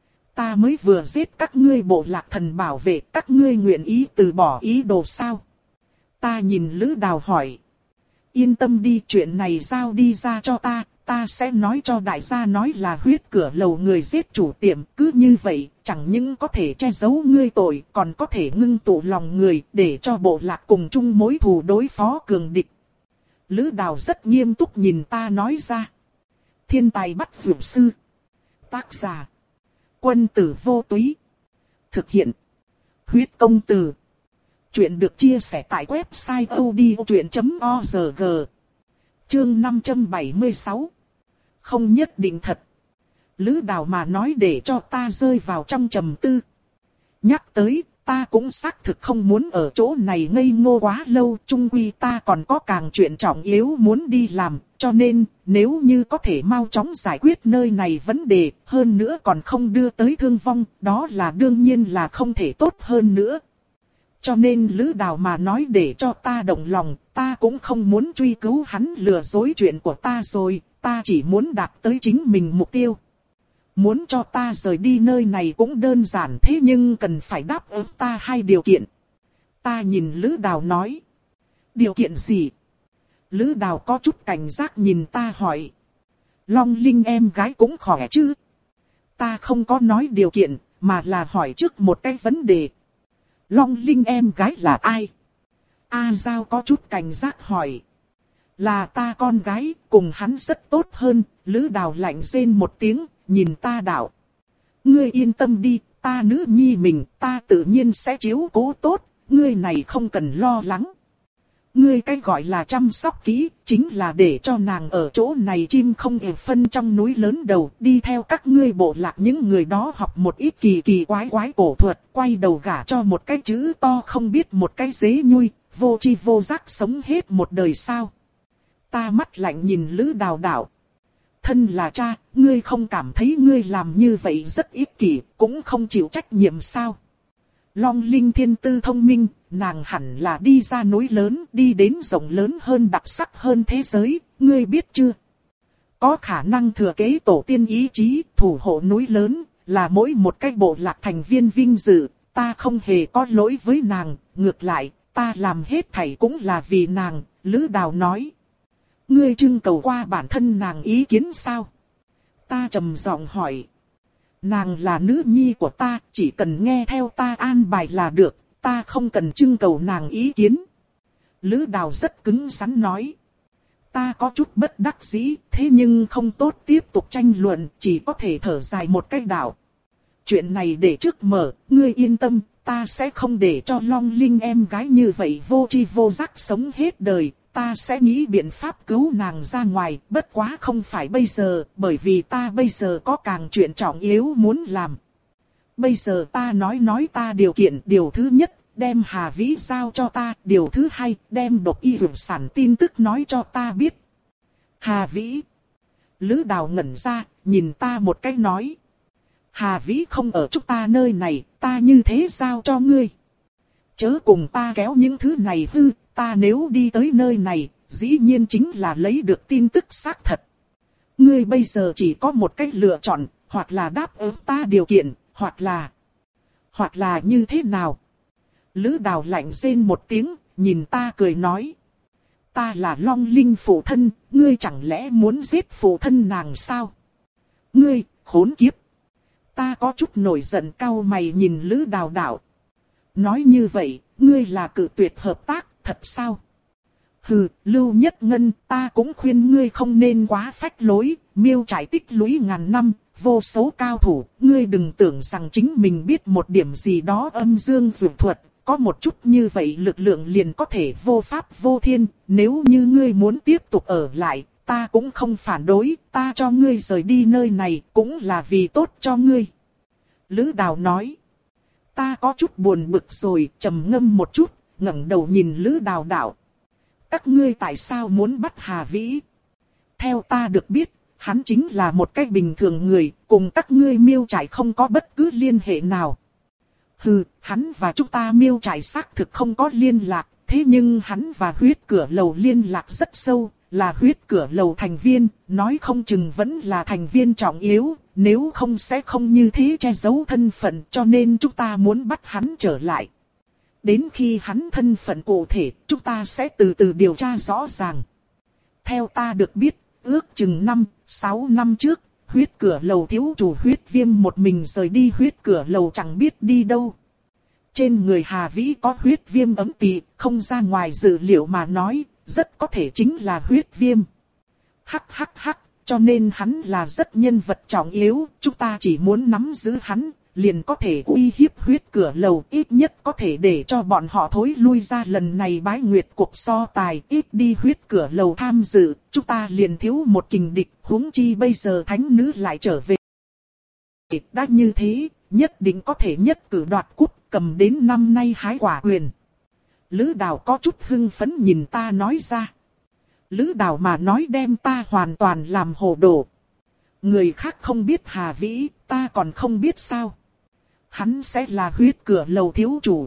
S1: Ta mới vừa giết các ngươi bộ lạc thần bảo vệ, các ngươi nguyện ý từ bỏ ý đồ sao? Ta nhìn Lữ Đào hỏi. Yên tâm đi, chuyện này giao đi ra cho ta, ta sẽ nói cho đại gia nói là huyết cửa lầu người giết chủ tiệm, cứ như vậy, chẳng những có thể che giấu ngươi tội, còn có thể ngưng tụ lòng người, để cho bộ lạc cùng chung mối thù đối phó cường địch. Lữ Đào rất nghiêm túc nhìn ta nói ra. Thiên tài bắt vượt sư. Tác giả. Quân tử vô túy. Thực hiện. Huyết công từ. Chuyện được chia sẻ tại website audiochuyện chấm org. Chương năm trăm bảy mươi sáu. Không nhất định thật. Lữ Đào mà nói để cho ta rơi vào trong trầm tư. Nhắc tới, ta cũng xác thực không muốn ở chỗ này ngây ngô quá lâu. Chung quy ta còn có càng chuyện trọng yếu muốn đi làm. Cho nên, nếu như có thể mau chóng giải quyết nơi này vấn đề, hơn nữa còn không đưa tới thương vong, đó là đương nhiên là không thể tốt hơn nữa. Cho nên Lữ Đào mà nói để cho ta động lòng, ta cũng không muốn truy cứu hắn lừa dối chuyện của ta rồi, ta chỉ muốn đạt tới chính mình mục tiêu. Muốn cho ta rời đi nơi này cũng đơn giản, thế nhưng cần phải đáp ứng ta hai điều kiện. Ta nhìn Lữ Đào nói. Điều kiện gì? Lữ Đào có chút cảnh giác nhìn ta hỏi. Long Linh em gái cũng khỏe chứ? Ta không có nói điều kiện, mà là hỏi trước một cái vấn đề. Long Linh em gái là ai? A Giao có chút cảnh giác hỏi. Là ta con gái, cùng hắn rất tốt hơn. Lữ Đào lạnh rên một tiếng, nhìn ta đạo. Ngươi yên tâm đi, ta nữ nhi mình, ta tự nhiên sẽ chiếu cố tốt, ngươi này không cần lo lắng. Ngươi cái gọi là chăm sóc kỹ, chính là để cho nàng ở chỗ này chim không ỉa phân trong núi lớn đầu, đi theo các ngươi bộ lạc những người đó học một ít kỳ kỳ quái quái cổ thuật, quay đầu gả cho một cái chữ to không biết một cái dế nhui, vô chi vô giác sống hết một đời sao. Ta mắt lạnh nhìn Lữ Đào đạo. Thân là cha, ngươi không cảm thấy ngươi làm như vậy rất ích kỷ, cũng không chịu trách nhiệm sao? Long Linh thiên tư thông minh, nàng hẳn là đi ra núi lớn, đi đến rộng lớn hơn đặc sắc hơn thế giới, ngươi biết chưa? Có khả năng thừa kế tổ tiên ý chí, thủ hộ núi lớn, là mỗi một cái bộ lạc thành viên vinh dự, ta không hề có lỗi với nàng, ngược lại, ta làm hết thảy cũng là vì nàng, Lữ Đào nói. Ngươi trưng cầu qua bản thân nàng ý kiến sao? Ta trầm giọng hỏi. Nàng là nữ nhi của ta, chỉ cần nghe theo ta an bài là được, ta không cần trưng cầu nàng ý kiến. Lữ Đào rất cứng rắn nói. Ta có chút bất đắc dĩ, thế nhưng không tốt tiếp tục tranh luận, chỉ có thể thở dài một cái đạo. Chuyện này để trước mở, ngươi yên tâm, ta sẽ không để cho Long Linh em gái như vậy vô tri vô giác sống hết đời. Ta sẽ nghĩ biện pháp cứu nàng ra ngoài, bất quá không phải bây giờ, bởi vì ta bây giờ có càng chuyện trọng yếu muốn làm. Bây giờ ta nói nói ta điều kiện, điều thứ nhất, đem Hà Vĩ giao cho ta, điều thứ hai, đem độc y dược sản tin tức nói cho ta biết. Hà Vĩ. Lữ Đào ngẩn ra, nhìn ta một cái nói. Hà Vĩ không ở chúng ta nơi này, ta như thế giao cho ngươi. Chớ cùng ta kéo những thứ này hư. Ta nếu đi tới nơi này, dĩ nhiên chính là lấy được tin tức xác thật. Ngươi bây giờ chỉ có một cách lựa chọn, hoặc là đáp ứng ta điều kiện, hoặc là... Hoặc là như thế nào? Lữ Đào lạnh rên một tiếng, nhìn ta cười nói. Ta là Long Linh phụ thân, ngươi chẳng lẽ muốn giết phụ thân nàng sao? Ngươi, khốn kiếp! Ta có chút nổi giận cau mày nhìn Lữ Đào đạo. Nói như vậy, ngươi là cự tuyệt hợp tác. Thật sao? Hừ, Lưu Nhất Ngân, ta cũng khuyên ngươi không nên quá phách lối, Miêu Trải tích lũy ngàn năm, vô số cao thủ, ngươi đừng tưởng rằng chính mình biết một điểm gì đó âm dương dược thuật, có một chút như vậy lực lượng liền có thể vô pháp vô thiên, nếu như ngươi muốn tiếp tục ở lại, ta cũng không phản đối, ta cho ngươi rời đi nơi này cũng là vì tốt cho ngươi. Lữ Đào nói, ta có chút buồn bực rồi, trầm ngâm một chút. Ngẩng đầu nhìn Lữ Đào đạo. Các ngươi tại sao muốn bắt Hà Vĩ? Theo ta được biết, hắn chính là một cái bình thường người, cùng các ngươi Miêu Trải không có bất cứ liên hệ nào. Hừ, hắn và chúng ta Miêu Trải xác thực không có liên lạc, thế nhưng hắn và huyết cửa lầu liên lạc rất sâu, là huyết cửa lầu thành viên, nói không chừng vẫn là thành viên trọng yếu, nếu không sẽ không như thế che giấu thân phận, cho nên chúng ta muốn bắt hắn trở lại. Đến khi hắn thân phận cụ thể, chúng ta sẽ từ từ điều tra rõ ràng. Theo ta được biết, ước chừng năm, sáu năm trước, huyết cửa lầu thiếu chủ huyết viêm một mình rời đi huyết cửa lầu chẳng biết đi đâu. Trên người Hà Vĩ có huyết viêm ấm tỳ, không ra ngoài dự liệu mà nói, rất có thể chính là huyết viêm. Hắc hắc hắc, cho nên hắn là rất nhân vật trọng yếu, chúng ta chỉ muốn nắm giữ hắn, liền có thể uy hiếp huyết cửa lầu, ít nhất có thể để cho bọn họ thối lui ra lần này bái nguyệt cuộc so tài, ít đi huyết cửa lầu tham dự, chúng ta liền thiếu một kình địch, huống chi bây giờ thánh nữ lại trở về. Đã như thế, nhất định có thể nhất cử đoạt cúp, cầm đến năm nay hái quả quyền. Lữ Đào có chút hưng phấn nhìn ta nói ra. Lữ Đào mà nói đem ta hoàn toàn làm hồ đồ. Người khác không biết Hà Vĩ, ta còn không biết sao. Hắn sẽ là huyết cửa lầu thiếu chủ.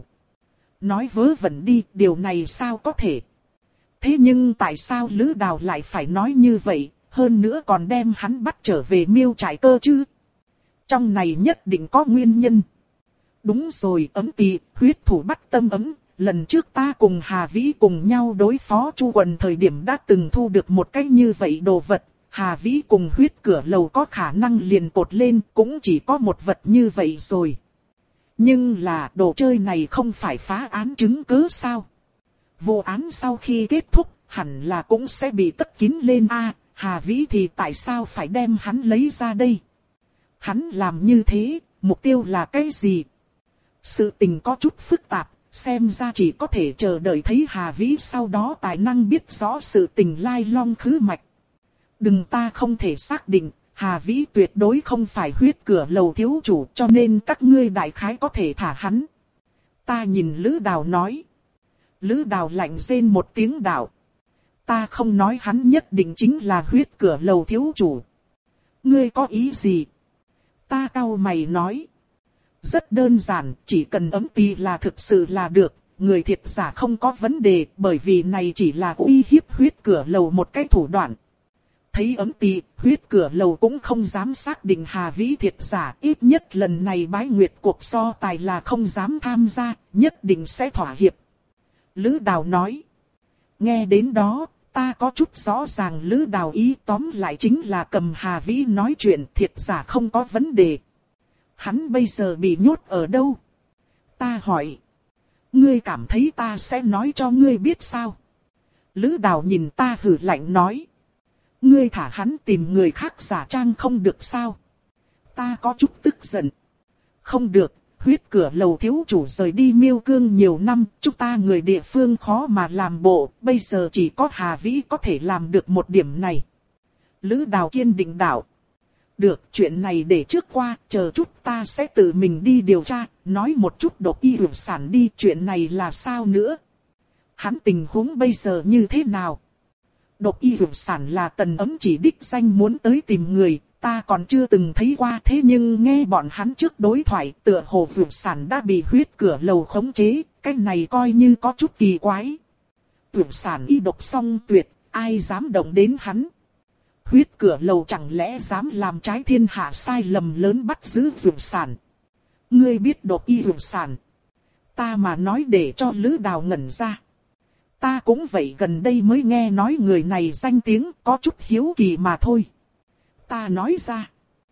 S1: Nói vớ vẩn đi, điều này sao có thể. Thế nhưng tại sao Lữ Đào lại phải nói như vậy, hơn nữa còn đem hắn bắt trở về miêu trại cơ chứ? Trong này nhất định có nguyên nhân. Đúng rồi, ấm tỳ, huyết thủ bắt tâm ấm. Lần trước ta cùng Hà Vĩ cùng nhau đối phó Chu Quần thời điểm đã từng thu được một cái như vậy đồ vật. Hà Vĩ cùng huyết cửa lầu có khả năng liền cột lên, cũng chỉ có một vật như vậy rồi. Nhưng là đồ chơi này không phải phá án chứng cứ sao? Vụ án sau khi kết thúc, hẳn là cũng sẽ bị cất kín lên a. À, Hà Vĩ thì tại sao phải đem hắn lấy ra đây? Hắn làm như thế, mục tiêu là cái gì? Sự tình có chút phức tạp. Xem ra chỉ có thể chờ đợi thấy Hà Vĩ sau đó tài năng biết rõ sự tình lai long khứ mạch. Đừng, ta không thể xác định, Hà Vĩ tuyệt đối không phải huyết cửa lầu thiếu chủ, cho nên các ngươi đại khái có thể thả hắn. Ta nhìn Lữ Đào nói. Lữ Đào lạnh rên một tiếng đạo. Ta không nói hắn nhất định chính là huyết cửa lầu thiếu chủ. Ngươi có ý gì? Ta cau mày nói. Rất đơn giản, chỉ cần ấm tỳ là thực sự là được, người thiệt giả không có vấn đề, bởi vì này chỉ là uy hiếp huyết cửa lầu một cái thủ đoạn. Thấy ấm tỳ, huyết cửa lầu cũng không dám xác định Hà Vĩ thiệt giả, ít nhất lần này bái nguyệt cuộc so tài là không dám tham gia, nhất định sẽ thỏa hiệp. Lữ Đào nói. Nghe đến đó, ta có chút rõ ràng Lữ Đào ý, tóm lại chính là cầm Hà Vĩ nói chuyện, thiệt giả không có vấn đề. Hắn bây giờ bị nhốt ở đâu? Ta hỏi. Ngươi cảm thấy ta sẽ nói cho ngươi biết sao? Lữ Đào nhìn ta hừ lạnh nói. Ngươi thả hắn tìm người khác giả trang không được sao? Ta có chút tức giận. Không được, huyết cửa lầu thiếu chủ rời đi Miêu Cương nhiều năm, chúng ta người địa phương khó mà làm bộ, bây giờ chỉ có Hà Vĩ có thể làm được một điểm này. Lữ Đào kiên định đạo. Được, chuyện này để trước qua, chờ chút ta sẽ tự mình đi điều tra, nói một chút độc y dược sản đi, chuyện này là sao nữa? Hắn tình huống bây giờ như thế nào? Độc y dược sản là Tần Ấm chỉ đích danh muốn tới tìm người, ta còn chưa từng thấy qua, thế nhưng nghe bọn hắn trước đối thoại tựa hồ dược sản đã bị huyết cửa lầu khống chế, cái này coi như có chút kỳ quái. Dược sản y độc song tuyệt, ai dám động đến hắn? Huyết cửa lầu chẳng lẽ dám làm trái thiên hạ sai lầm lớn bắt giữ dược sản? Ngươi biết độc y dược sản? Ta mà nói để cho Lữ Đào ngẩn ra. Ta cũng vậy, gần đây mới nghe nói người này danh tiếng, có chút hiếu kỳ mà thôi. Ta nói ra.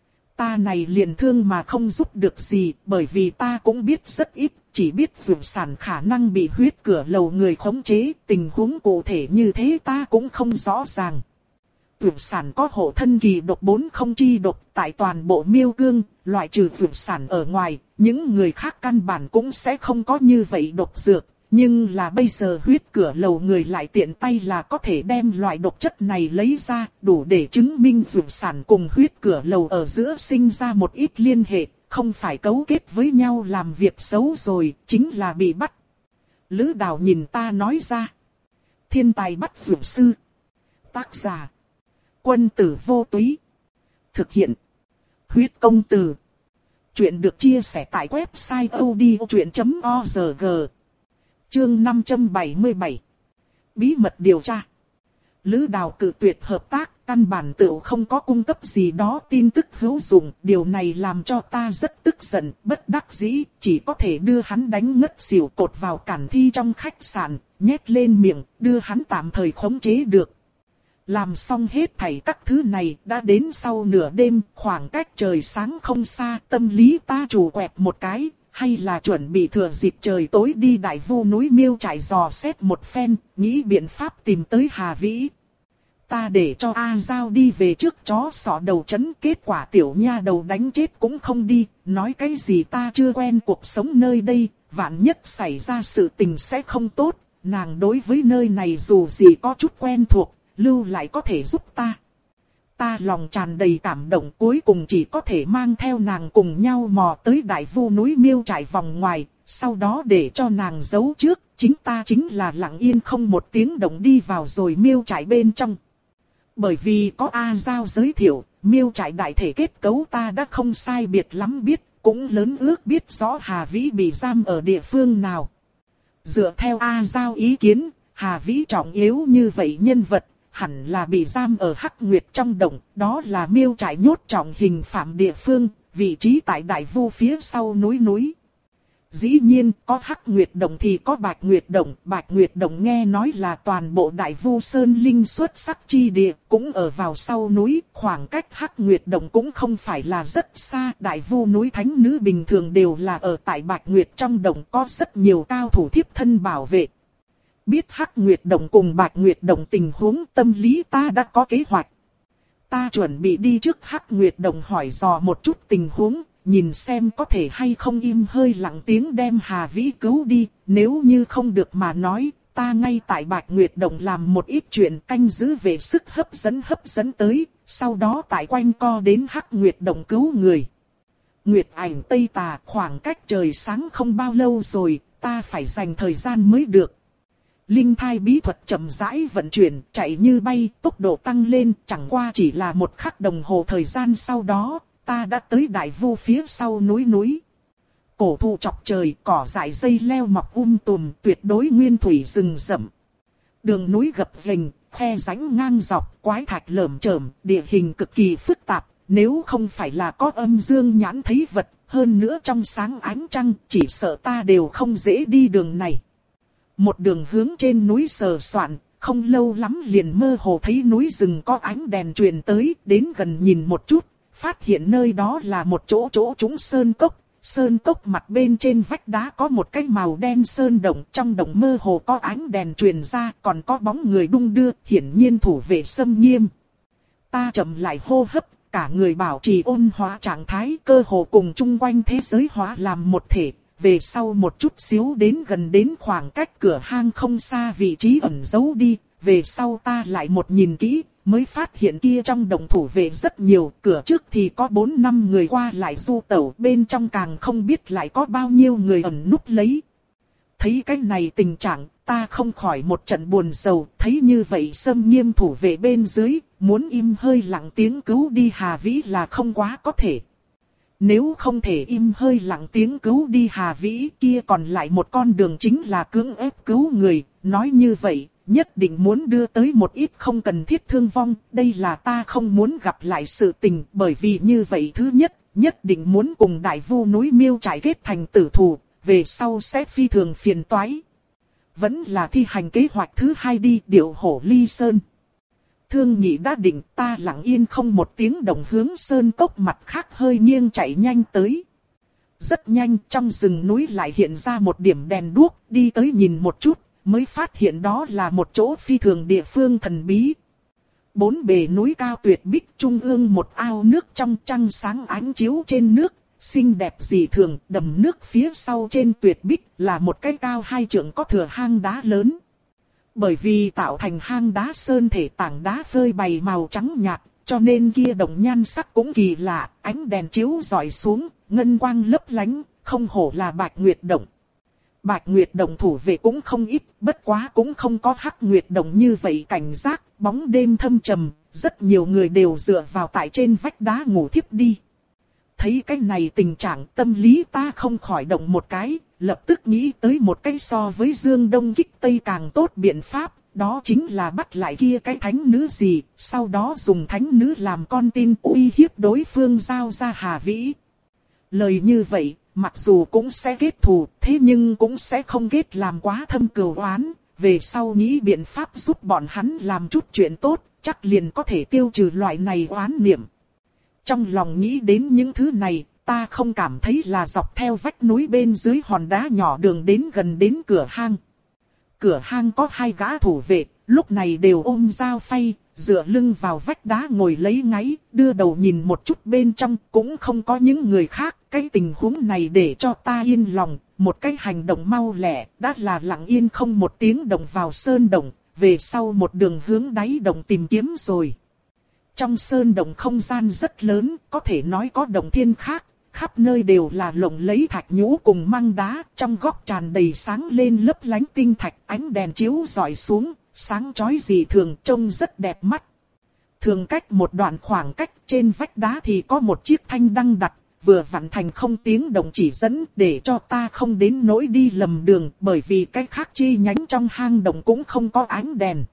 S1: Ta này liền thương mà không giúp được gì, bởi vì ta cũng biết rất ít, chỉ biết dược sản khả năng bị huyết cửa lầu người khống chế, tình huống cụ thể như thế ta cũng không rõ ràng. Dược sản có hộ thân kỳ độc bốn không chi độc, tại toàn bộ Miêu Cương, loại trừ dược sản ở ngoài, những người khác căn bản cũng sẽ không có như vậy độc dược. Nhưng là bây giờ huyết cửa lầu người lại tiện tay là có thể đem loại độc chất này lấy ra, đủ để chứng minh dược sản cùng huyết cửa lầu ở giữa sinh ra một ít liên hệ, không phải cấu kết với nhau làm việc xấu rồi, chính là bị bắt. Lữ Đào nhìn ta nói ra. Thiên tài bắt dược sư. Tác giả. Quân tử vô túy. Thực hiện. Huyết công từ. Chuyện được chia sẻ tại website odchuyện chấm org. Chương năm trăm bảy mươi bảy. Bí mật điều tra. Lữ Đào cự tuyệt hợp tác, căn bản tựu không có cung cấp gì đó tin tức hữu dụng. Điều này làm cho ta rất tức giận, bất đắc dĩ, chỉ có thể đưa hắn đánh ngất xỉu cột vào cản thi trong khách sạn, nhét lên miệng, đưa hắn tạm thời khống chế được. Làm xong hết thảy các thứ này, đã đến sau nửa đêm, khoảng cách trời sáng không xa, tâm lý ta chủ quẹt một cái. hay là chuẩn bị thừa dịp trời tối đi Đại Vu núi Miêu Trại dò xét một phen, nghĩ biện pháp tìm tới Hà Vĩ. Ta để cho A Giao đi về trước chó sọ đầu trấn, kết quả tiểu nha đầu đánh chết cũng không đi, nói cái gì ta chưa quen cuộc sống nơi đây, vạn nhất xảy ra sự tình sẽ không tốt, nàng đối với nơi này dù gì có chút quen thuộc, lưu lại có thể giúp ta. Ta lòng tràn đầy cảm động, cuối cùng chỉ có thể mang theo nàng cùng nhau mò tới Đại Vu núi Miêu Trại vòng ngoài, sau đó để cho nàng giấu trước, chính ta chính là lặng yên không một tiếng động đi vào rồi Miêu Trại bên trong. Bởi vì có A Giao giới thiệu, Miêu Trại đại thể kết cấu ta đã không sai biệt lắm biết, cũng lớn ước biết rõ Hà Vĩ bị giam ở địa phương nào. Dựa theo A Giao ý kiến, Hà Vĩ trọng yếu như vậy nhân vật, hẳn là bị giam ở Hắc Nguyệt trong động, đó là Miêu Trại nhốt trọng hình phạm địa phương, vị trí tại Đại Vu phía sau núi núi. Dĩ nhiên, có Hắc Nguyệt động thì có Bạch Nguyệt động, Bạch Nguyệt động nghe nói là toàn bộ Đại Vu Sơn Linh xuất sắc chi địa, cũng ở vào sau núi, khoảng cách Hắc Nguyệt động cũng không phải là rất xa, Đại Vu núi thánh nữ bình thường đều là ở tại Bạch Nguyệt trong động, có rất nhiều cao thủ thiếp thân bảo vệ. Biết Hắc Nguyệt động cùng Bạch Nguyệt động tình huống, tâm lý ta đã có kế hoạch. Ta chuẩn bị đi trước Hắc Nguyệt động hỏi dò một chút tình huống, nhìn xem có thể hay không im hơi lặng tiếng đem Hà Vĩ cứu đi, nếu như không được mà nói, ta ngay tại Bạch Nguyệt động làm một ít chuyện canh giữ về sức hấp dẫn hấp dẫn tới, sau đó tại quanh co đến Hắc Nguyệt động cứu người. Nguyệt ảnh Tây Tà, khoảng cách trời sáng không bao lâu rồi, ta phải dành thời gian mới được. Linh thai bí thuật chậm rãi vận chuyển, chạy như bay, tốc độ tăng lên, chẳng qua chỉ là một khắc đồng hồ thời gian sau đó, ta đã tới Đại Vu phía sau núi núi. Cổ thụ chọc trời, cỏ dại dây leo mọc um tùm, tuyệt đối nguyên thủy rừng rậm. Đường núi gập ghềnh, khe rãnh ngang dọc, quái thạch lởm chởm, địa hình cực kỳ phức tạp, nếu không phải là có âm dương nhãn thấy vật, hơn nữa trong sáng ánh trăng, chỉ sợ ta đều không dễ đi đường này. Một đường hướng trên núi sờ soạn, không lâu lắm liền mơ hồ thấy núi rừng có ánh đèn truyền tới, đến gần nhìn một chút, phát hiện nơi đó là một chỗ chỗ trũng sơn cốc. Sơn cốc mặt bên trên vách đá có một cái màu đen sơn động, trong động mơ hồ có ánh đèn truyền ra, còn có bóng người đung đưa, hiển nhiên thủ vệ xâm nghiêm. Ta chậm lại hô hấp, cả người bảo trì ôn hóa trạng thái, cơ hồ cùng chung quanh thế giới hóa làm một thể. Về sau một chút xíu đến gần đến khoảng cách cửa hang không xa vị trí ẩn giấu đi, về sau ta lại một nhìn kỹ, mới phát hiện kia trong động thủ vệ rất nhiều, cửa trước thì có bốn năm người qua lại du tẩu, bên trong càng không biết lại có bao nhiêu người ẩn núp lấy. Thấy cái này tình trạng, ta không khỏi một trận buồn rầu, thấy như vậy xâm nghiêm thủ vệ bên dưới, muốn im hơi lặng tiếng cứu đi Hà Vĩ là không quá có thể. Nếu không thể im hơi lặng tiếng cứu đi Hà Vĩ, kia còn lại một con đường chính là cưỡng ép cứu người, nói như vậy, nhất định muốn đưa tới một ít không cần thiết thương vong, đây là ta không muốn gặp lại sự tình, bởi vì như vậy thứ nhất, nhất định muốn cùng Đại Vu núi Miêu Trại kết thành tử thù, về sau sẽ phi thường phiền toái. Vẫn là thi hành kế hoạch thứ hai đi, điệu hổ ly sơn. Thương nhị đã định, ta lặng yên không một tiếng động hướng sơn cốc mặt khác hơi nghiêng chạy nhanh tới. Rất nhanh, trong rừng núi lại hiện ra một điểm đèn đuốc, đi tới nhìn một chút, mới phát hiện đó là một chỗ phi thường địa phương thần bí. Bốn bề núi cao tuyệt bích, trung ương một ao nước trong trăng sáng ánh chiếu trên nước, xinh đẹp dị thường, đầm nước phía sau trên tuyệt bích là một cái cao hai trượng có thừa hang đá lớn. Bởi vì tạo thành hang đá sơn thể tảng đá phơi bày màu trắng nhạt, cho nên kia đồng nhan sắc cũng kỳ lạ, ánh đèn chiếu rọi xuống, ngân quang lấp lánh, không hổ là Bạch Nguyệt động. Bạch Nguyệt động thủ vệ cũng không ít, bất quá cũng không có Hắc Nguyệt động như vậy cảnh giác, bóng đêm thâm trầm, rất nhiều người đều dựa vào tại trên vách đá ngủ thiếp đi. Thấy cái này tình trạng tâm lý ta không khỏi động một cái, lập tức nghĩ tới một cái so với Dương Đông kích Tây càng tốt biện pháp, đó chính là bắt lại kia cái thánh nữ gì, sau đó dùng thánh nữ làm con tin uy hiếp đối phương giao ra Hà Vĩ. Lời như vậy, mặc dù cũng sẽ kết thù, thế nhưng cũng sẽ không kết làm quá thâm cừu oán, về sau nghĩ biện pháp giúp bọn hắn làm chút chuyện tốt, chắc liền có thể tiêu trừ loại này oán niệm. Trong lòng nghĩ đến những thứ này, ta không cảm thấy là dọc theo vách núi bên dưới hòn đá nhỏ đường đến gần đến cửa hang. Cửa hang có hai gã thủ vệ, lúc này đều ôm dao phay, dựa lưng vào vách đá ngồi lấy ngáy, đưa đầu nhìn một chút bên trong, cũng không có những người khác. Cái tình huống này để cho ta yên lòng, một cái hành động mau lẹ, đã là lặng yên không một tiếng động vào sơn động, về sau một đường hướng đáy động tìm kiếm rồi. Trong sơn động không gian rất lớn, có thể nói có động thiên khác, khắp nơi đều là lộng lẫy thạch nhũ cùng măng đá, trong góc tràn đầy sáng lên lấp lánh tinh thạch, ánh đèn chiếu rọi xuống, sáng chói dị thường, trông rất đẹp mắt. Thường cách một đoạn khoảng cách, trên vách đá thì có một chiếc thanh đăng đặt, vừa vặn thành không tiếng động chỉ dẫn để cho ta không đến nỗi đi lầm đường, bởi vì cái khác chi nhánh trong hang động cũng không có ánh đèn.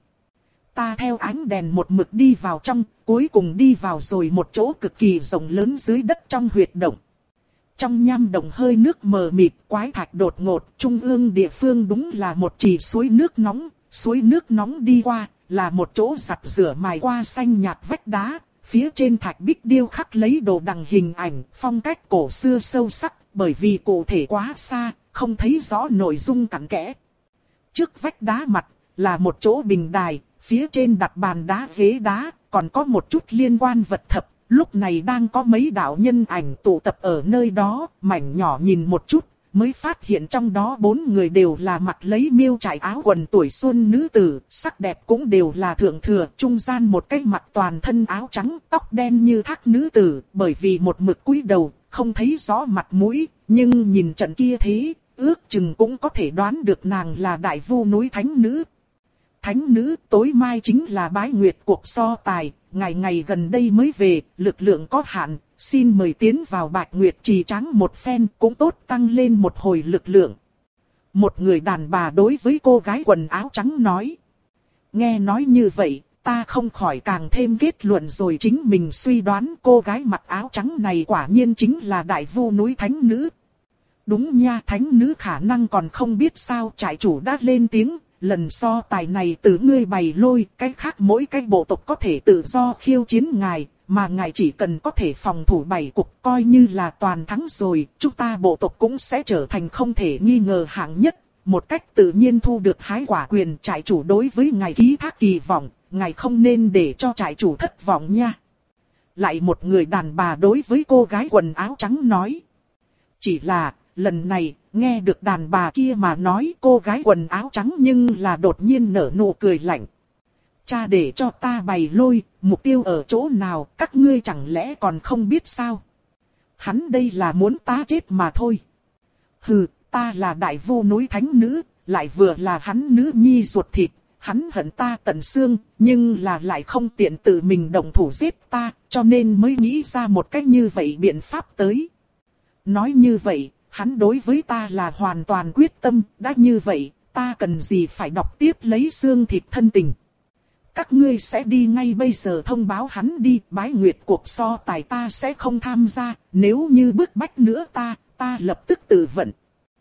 S1: Ta theo ánh đèn một mực đi vào trong, cuối cùng đi vào rồi một chỗ cực kỳ rộng lớn dưới đất trong huyệt động. Trong nham động hơi nước mờ mịt, quái thạch đột ngột, trung ương địa phương đúng là một trì suối nước nóng, suối nước nóng đi qua, là một chỗ giặt rửa mài qua xanh nhạt vách đá, phía trên thạch bích điêu khắc lấy đồ đằng hình ảnh, phong cách cổ xưa sâu sắc, bởi vì cụ thể quá xa, không thấy rõ nội dung cặn kẽ. Trước vách đá mặt, là một chỗ bình đài, phía trên đặt bàn đá ghế đá, còn có một chút liên quan vật thập. Lúc này đang có mấy đạo nhân ảnh tụ tập ở nơi đó, mảnh nhỏ nhìn một chút, mới phát hiện trong đó bốn người đều là mặc lấy miêu trải áo quần tuổi xuân nữ tử, sắc đẹp cũng đều là thượng thừa, trung gian một cái mặt toàn thân áo trắng, tóc đen như thác nữ tử, bởi vì một mực cúi đầu, không thấy rõ mặt mũi, nhưng nhìn trận kia thế, ước chừng cũng có thể đoán được nàng là đại vu núi thánh nữ. Thánh nữ, tối mai chính là bái nguyệt cuộc so tài, ngày ngày gần đây mới về, lực lượng có hạn, xin mời tiến vào Bạch Nguyệt trì tráng một phen, cũng tốt tăng lên một hồi lực lượng. Một người đàn bà đối với cô gái quần áo trắng nói. Nghe nói như vậy, ta không khỏi càng thêm kết luận rồi, chính mình suy đoán cô gái mặc áo trắng này quả nhiên chính là đại vu núi thánh nữ. Đúng nha, thánh nữ khả năng còn không biết sao, trại chủ đã lên tiếng. Lần so tài này từ ngươi bày lôi, cái khác mỗi cái bộ tộc có thể tự do khiêu chiến ngài, mà ngài chỉ cần có thể phòng thủ bảy cục coi như là toàn thắng rồi, chúng ta bộ tộc cũng sẽ trở thành không thể nghi ngờ hạng nhất, một cách tự nhiên thu được hái quả quyền. Trại chủ đối với ngài ký thác kỳ vọng, ngài không nên để cho trại chủ thất vọng nha. Lại một người đàn bà đối với cô gái quần áo trắng nói. Chỉ là, lần này, nghe được đàn bà kia mà nói, cô gái quần áo trắng nhưng là đột nhiên nở nụ cười lạnh. Cha để cho ta bày lôi, mục tiêu ở chỗ nào, các ngươi chẳng lẽ còn không biết sao? Hắn đây là muốn ta chết mà thôi. Hừ, ta là đại vu núi thánh nữ, lại vừa là hắn nữ nhi ruột thịt, hắn hận ta tận xương, nhưng là lại không tiện tự mình động thủ giết ta, cho nên mới nghĩ ra một cách như vậy biện pháp tới. Nói như vậy, hắn đối với ta là hoàn toàn quyết tâm, đã như vậy, ta cần gì phải đọc tiếp lấy xương thịt thân tình. Các ngươi sẽ đi ngay bây giờ thông báo hắn đi, bái nguyệt cuộc so tài ta sẽ không tham gia, nếu như bức bách nữa ta, ta lập tức tự vận.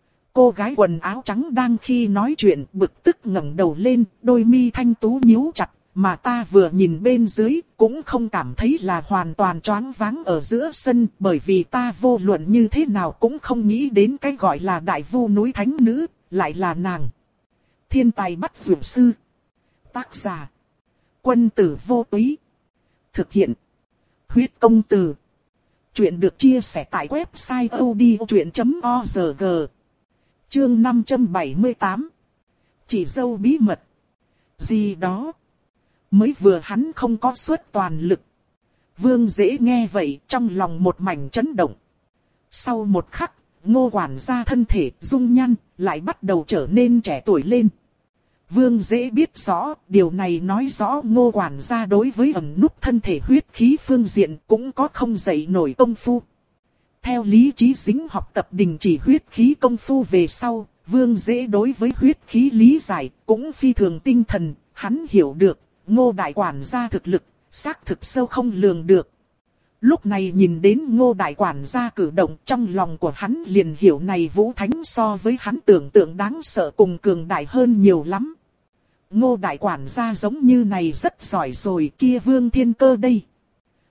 S1: Cô gái quần áo trắng đang khi nói chuyện bực tức ngẩng đầu lên, đôi mi thanh tú nhíu chặt, mà ta vừa nhìn bên dưới cũng không cảm thấy là hoàn toàn choáng váng ở giữa sân, bởi vì ta vô luận như thế nào cũng không nghĩ đến cái gọi là đại vu núi thánh nữ, lại là nàng. Thiên tài bắt vượt sư. Tác giả. Quân tử vô túy. Thực hiện. Huyết công từ. Chuyện được chia sẻ tại website odchuyện chấm org. Chương năm trăm bảy mươi tám. Chỉ dâu bí mật. Gì đó. Mới vừa hắn không có suất toàn lực. Vương Dễ nghe vậy trong lòng một mảnh chấn động. Sau một khắc, Ngô quản gia thân thể dung nhan lại bắt đầu trở nên trẻ tuổi lên. Vương Dễ biết rõ, điều này nói rõ Ngô quản gia đối với ẩn núp thân thể huyết khí phương diện cũng có không dậy nổi công phu. Theo lý trí dính học tập đình chỉ huyết khí công phu về sau, Vương Dễ đối với huyết khí lý giải cũng phi thường tinh thần, hắn hiểu được, Ngô đại quản gia thực lực, xác thực sâu không lường được. Lúc này nhìn đến Ngô đại quản gia cử động, trong lòng của hắn liền hiểu này Vũ Thánh so với hắn tưởng tượng đáng sợ cùng cường đại hơn nhiều lắm. Ngô đại quản gia giống như này rất giỏi rồi, kia Vương Thiên Cơ đây.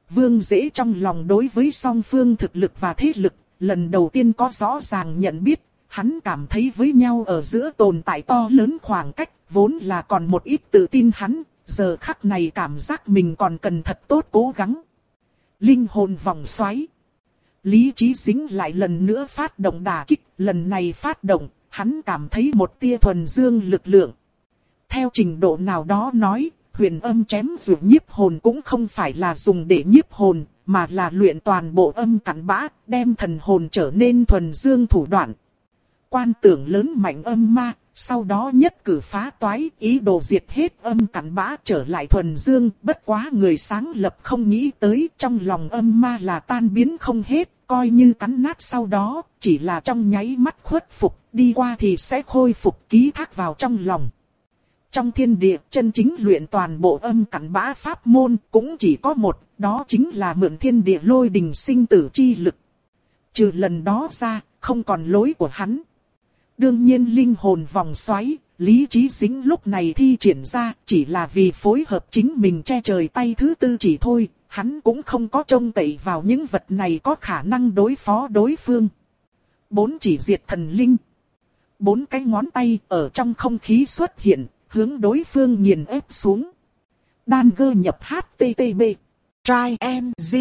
S1: Vương Dễ trong lòng đối với song phương thực lực và thế lực, lần đầu tiên có rõ ràng nhận biết, hắn cảm thấy với nhau ở giữa tồn tại to lớn khoảng cách, vốn là còn một ít tự tin hắn, giờ khắc này cảm giác mình còn cần thật tốt cố gắng. Linh hồn vòng xoáy. Lý Chí Dĩnh lại lần nữa phát động đả kích, lần này phát động, hắn cảm thấy một tia thuần dương lực lượng. Theo trình độ nào đó nói, huyền âm chém dù nhiếp hồn cũng không phải là dùng để nhiếp hồn, mà là luyện toàn bộ âm cắn bã, đem thần hồn trở nên thuần dương thủ đoạn. Quan tưởng lớn mạnh âm ma, sau đó nhất cử phá toái, ý đồ diệt hết âm cắn bã trở lại thuần dương, bất quá người sáng lập không nghĩ tới trong lòng âm ma là tan biến không hết, coi như cắn nát sau đó, chỉ là trong nháy mắt khuất phục, đi qua thì sẽ khôi phục ký thác vào trong lòng. Trong thiên địa, chân chính luyện toàn bộ âm cắn bã pháp môn cũng chỉ có một, đó chính là mượn thiên địa lôi đình sinh tử chi lực. Trừ lần đó ra, không còn lối của hắn. Đương nhiên linh hồn vòng xoáy, Lý Chí Dĩnh lúc này thi triển ra chỉ là vì phối hợp chính mình che trời tay thứ tư chỉ thôi, hắn cũng không có trông cậy vào những vật này có khả năng đối phó đối phương. Bốn chỉ diệt thần linh. Bốn cái ngón tay ở trong không khí xuất hiện, hướng đối phương nghiền ép xuống. Đan gơ nhập hát tê tê pê. Try and Z.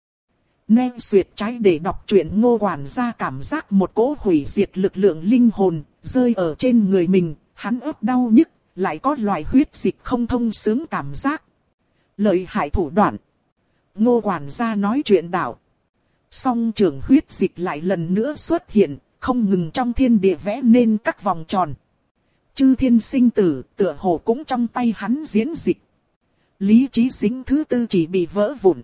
S1: Nên xuyệt trái để đọc truyện Ngô quản gia cảm giác một cỗ hủy diệt lực lượng linh hồn, rơi ở trên người mình, hắn ớt đau nhức, lại có loại huyết dịch không thông sướng cảm giác. Lợi hại thủ đoạn. Ngô quản gia nói chuyện đạo. Song trường huyết dịch lại lần nữa xuất hiện, không ngừng trong thiên địa vẽ nên các vòng tròn. Chư thiên sinh tử, tựa hồ cũng trong tay hắn diễn dịch. Lý Chí Dĩnh thứ tư chỉ bị vỡ vụn.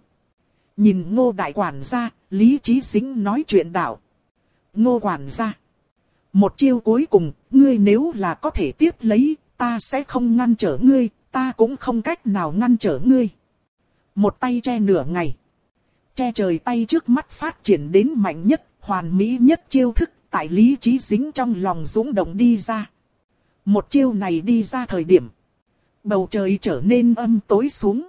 S1: Nhìn Ngô đại quản gia, Lý Chí Dĩnh nói chuyện đạo. Ngô quản gia. Một chiêu cuối cùng, ngươi nếu là có thể tiếp lấy, ta sẽ không ngăn trở ngươi, ta cũng không cách nào ngăn trở ngươi. Một tay che nửa ngày. Che trời tay trước mắt phát triển đến mạnh nhất, hoàn mỹ nhất chiêu thức, tại Lý Chí Dĩnh trong lòng dũng động đi ra. Một chiêu này đi ra thời điểm, bầu trời trở nên âm tối xuống.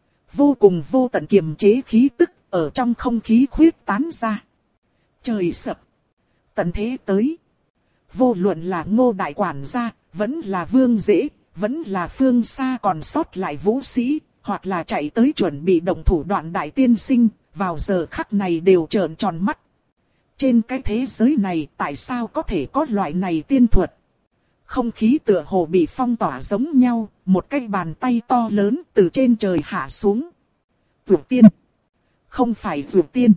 S1: Vô cùng vô tận kiềm chế khí tức ở trong không khí khuyết tán ra. Trời sập. Tận thế tới. Vô luận là Ngô đại quản gia, vẫn là Vương Dễ, vẫn là phương xa còn sót lại vũ sĩ, hoặc là chạy tới chuẩn bị động thủ đoạn đại tiên sinh, vào giờ khắc này đều trợn tròn mắt. Trên cái thế giới này tại sao có thể có loại này tiên thuật? Không khí tựa hồ bị phong tỏa giống nhau, một cái bàn tay to lớn từ trên trời hạ xuống. Dược tiên. Không phải dược tiên.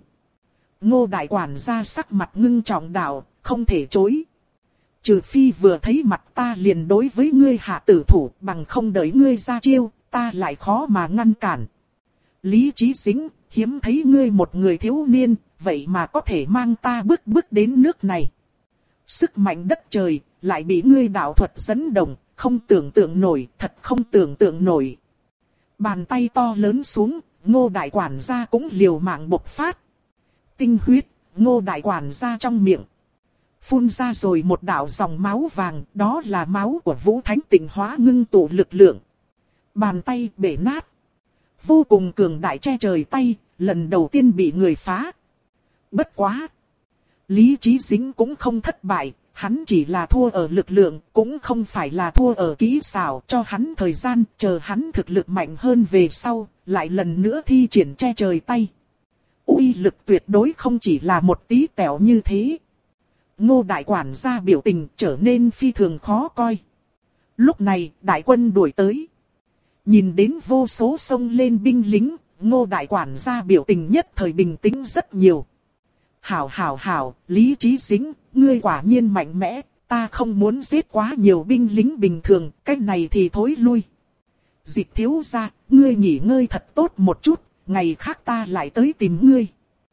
S1: Ngô đại quản gia sắc mặt ngưng trọng đạo, không thể chối. Trừ phi vừa thấy mặt ta liền đối với ngươi hạ tử thủ, bằng không đợi ngươi ra chiêu, ta lại khó mà ngăn cản. Lý Chí Dĩnh, hiếm thấy ngươi một người thiếu niên, vậy mà có thể mang ta bước bước đến nước này. Sức mạnh đất trời, lại bị ngươi đạo thuật dẫn động, không tưởng tượng nổi, thật không tưởng tượng nổi. Bàn tay to lớn xuống, Ngô đại quản gia cũng liều mạng bộc phát. Tinh huyết, Ngô đại quản gia trong miệng. Phun ra rồi một đạo dòng máu vàng, đó là máu của Vũ Thánh tịnh hóa ngưng tụ lực lượng. Bàn tay bể nát. Vô cùng cường đại che trời tay, lần đầu tiên bị người phá. Bất quá. Lý Chí Dĩnh cũng không thất bại, hắn chỉ là thua ở lực lượng, cũng không phải là thua ở kỹ xảo, cho hắn thời gian, chờ hắn thực lực mạnh hơn về sau, lại lần nữa thi triển che trời tay. Uy lực tuyệt đối không chỉ là một tí tẹo như thế. Ngô đại quản gia biểu tình trở nên phi thường khó coi. Lúc này, đại quân đuổi tới. Nhìn đến vô số sông lên binh lính, Ngô đại quản gia biểu tình nhất thời bình tĩnh rất nhiều. Hảo hảo hảo, Lý Chí Dĩnh, ngươi quả nhiên mạnh mẽ, ta không muốn giết quá nhiều binh lính bình thường, cách này thì thối lui. Dịch thiếu gia, ngươi nghỉ ngơi thật tốt một chút, ngày khác ta lại tới tìm ngươi.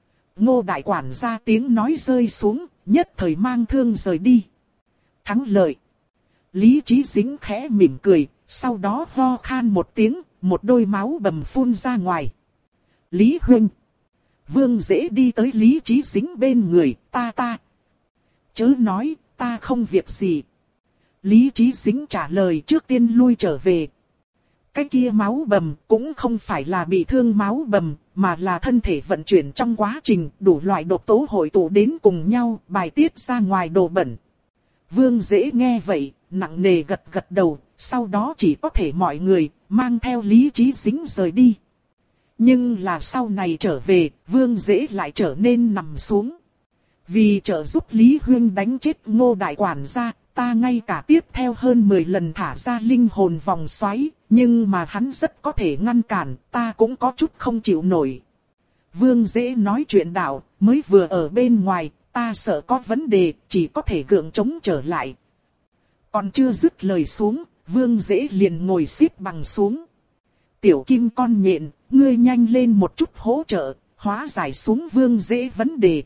S1: Ngô đại quản gia tiếng nói rơi xuống, nhất thời mang thương rời đi. Thắng lợi. Lý Chí Dĩnh khẽ mỉm cười, sau đó ho khan một tiếng, một đôi máu bầm phun ra ngoài. Lý huynh. Vương Dễ đi tới Lý Chí Dĩnh bên người, ta ta. Chớ nói, ta không việc gì. Lý Chí Dĩnh trả lời trước tiên lui trở về. cái kia máu bầm, cũng không phải là bị thương máu bầm, mà là thân thể vận chuyển trong quá trình đủ loại độc tố hội tụ đến cùng nhau, bài tiết ra ngoài đồ bẩn. Vương Dễ nghe vậy, nặng nề gật gật đầu, sau đó chỉ có thể mọi người mang theo Lý Chí Dĩnh rời đi. Nhưng là sau này trở về, Vương Dễ lại trở nên nằm xuống. Vì trợ giúp Lý Huyên đánh chết Ngô đại quản gia, ta ngay cả tiếp theo hơn mười lần thả ra linh hồn vòng xoáy, nhưng mà hắn rất có thể ngăn cản, ta cũng có chút không chịu nổi. Vương Dễ nói chuyện đạo, mới vừa ở bên ngoài, ta sợ có vấn đề, chỉ có thể gượng chống trở lại. Còn chưa dứt lời xuống, Vương Dễ liền ngồi xếp bằng xuống. Tiểu Kim con nhện, ngươi nhanh lên một chút hỗ trợ, hóa giải xuống Vương Dễ vấn đề.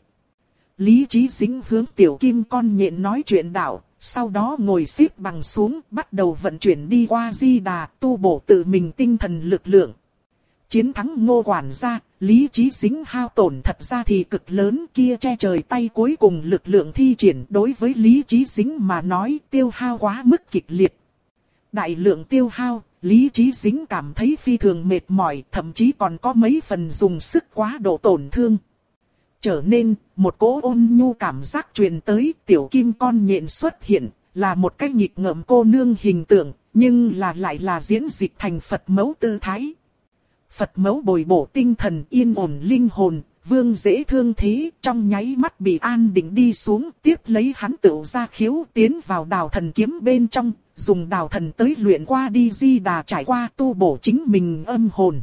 S1: Lý Chí Dĩnh hướng Tiểu Kim con nhện nói chuyện đạo, sau đó ngồi xếp bằng xuống, bắt đầu vận chuyển đi qua Di Đà, tu bổ tự mình tinh thần lực lượng. Chiến thắng Ngô quản gia, Lý Chí Dĩnh hao tổn thật ra thì cực lớn, kia che trời tay cuối cùng lực lượng thi triển đối với Lý Chí Dĩnh mà nói tiêu hao quá mức kịch liệt. Đại lượng tiêu hao, Lý Chí Dĩnh cảm thấy phi thường mệt mỏi, thậm chí còn có mấy phần dùng sức quá độ tổn thương. Trở nên, một cỗ ôn nhu cảm giác truyền tới, Tiểu Kim con nhện xuất hiện, là một cái nghịch ngợm cô nương hình tượng, nhưng là lại là diễn dịch thành Phật mẫu tư thái. Phật mẫu bồi bổ tinh thần, yên ổn linh hồn, Vương Dễ thương thế, trong nháy mắt bị an định đi xuống, tiếp lấy hắn tựu ra khiếu tiến vào đào thần kiếm bên trong, dùng đào thần tới luyện qua đi Di Đà, trải qua tu bổ chính mình âm hồn.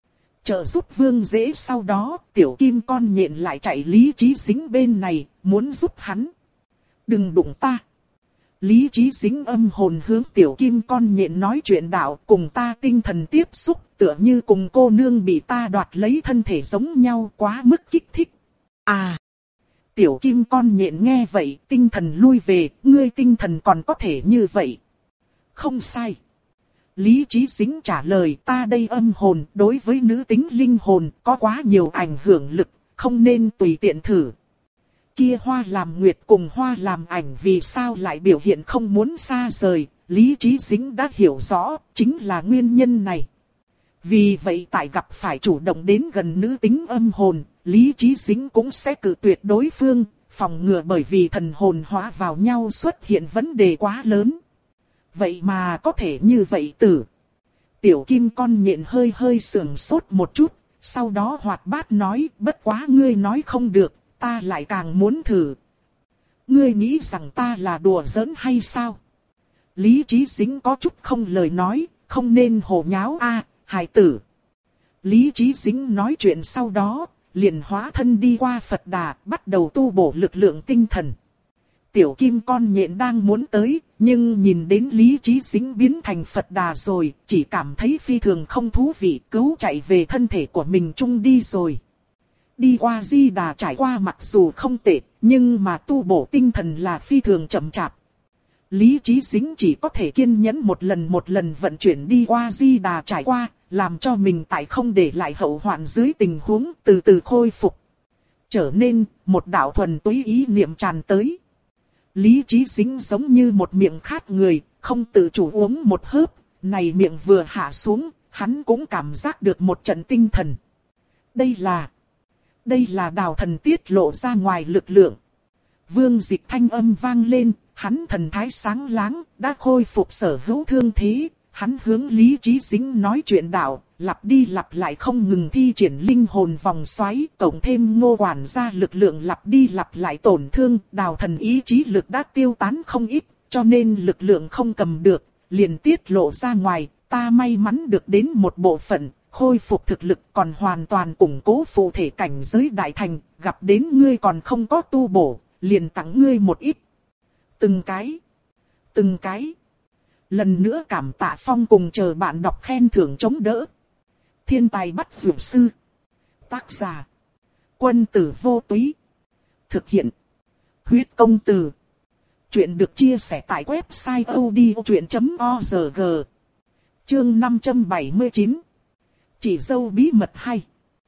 S1: Trợ giúp Vương Dễ sau đó, Tiểu Kim con nhện lại chạy Lý Chí Dĩnh bên này, muốn giúp hắn. Đừng đụng ta. Lý Chí Dĩnh âm hồn hướng Tiểu Kim con nhện nói chuyện đạo, cùng ta tinh thần tiếp xúc, tựa như cùng cô nương bị ta đoạt lấy thân thể giống nhau, quá mức kích thích. À! Tiểu Kim con nhện nghe vậy, tinh thần lui về, ngươi tinh thần còn có thể như vậy. Không sai. Lý Chí Dĩnh trả lời, ta đây âm hồn đối với nữ tính linh hồn có quá nhiều ảnh hưởng lực, không nên tùy tiện thử. Kia Hoa làm nguyệt cùng Hoa làm ảnh vì sao lại biểu hiện không muốn xa rời, Lý Chí Dĩnh đã hiểu rõ, chính là nguyên nhân này. Vì vậy tại gặp phải chủ động đến gần nữ tính âm hồn, Lý Chí Dĩnh cũng sẽ cự tuyệt đối phương, phòng ngừa bởi vì thần hồn hóa vào nhau xuất hiện vấn đề quá lớn. Vậy mà có thể như vậy tử. Tiểu Kim con nhện hơi hơi sườn sốt một chút, sau đó hoạt bát nói, bất quá ngươi nói không được, ta lại càng muốn thử. Ngươi nghĩ rằng ta là đùa giỡn hay sao? Lý Chí Dĩnh có chút không lời nói, không nên hồ nháo a, hài tử. Lý Chí Dĩnh nói chuyện sau đó, liền hóa thân đi qua Phật Đà, bắt đầu tu bổ lực lượng tinh thần. Tiểu Kim con nhện đang muốn tới, nhưng nhìn đến Lý Chí Dĩnh biến thành Phật Đà rồi, chỉ cảm thấy phi thường không thú vị, cứu chạy về thân thể của mình chung đi rồi. Đi qua Di Đà trải qua mặc dù không tệ, nhưng mà tu bổ tinh thần là phi thường chậm chạp. Lý Chí Dĩnh chỉ có thể kiên nhẫn một lần một lần vận chuyển đi qua Di Đà trải qua, làm cho mình tại không để lại hậu hoạn dưới tình huống từ từ khôi phục. Trở nên, một đạo thuần túy ý niệm tràn tới. Lý Chí Dĩnh giống như một miệng khát người, không tự chủ uống một hớp, này miệng vừa hạ xuống, hắn cũng cảm giác được một trận tinh thần. Đây là... Đây là đào thần tiết lộ ra ngoài lực lượng. Vương Dịch thanh âm vang lên, hắn thần thái sáng láng, đã khôi phục sở hữu thương thế. Hắn hướng Lý Chí Dĩnh nói chuyện đạo, lặp đi lặp lại không ngừng thi triển linh hồn vòng xoáy, cộng thêm Ngô quản gia lực lượng lặp đi lặp lại tổn thương, đào thần ý chí lực đã tiêu tán không ít, cho nên lực lượng không cầm được, liền tiết lộ ra ngoài, ta may mắn được đến một bộ phận, khôi phục thực lực còn hoàn toàn củng cố phụ thể cảnh giới đại thành, gặp đến ngươi còn không có tu bổ, liền tặng ngươi một ít. Từng cái, từng cái. Lần nữa cảm tạ Phong cùng chờ bạn đọc khen thưởng chống đỡ. Thiên tài bắt dược sư. Tác giả. Quân tử vô túy. Thực hiện. Huyết công từ. Chuyện được chia sẻ tại website odchuyện chấm org. Chương năm trăm bảy mươi chín. Chỉ dâu bí mật hay.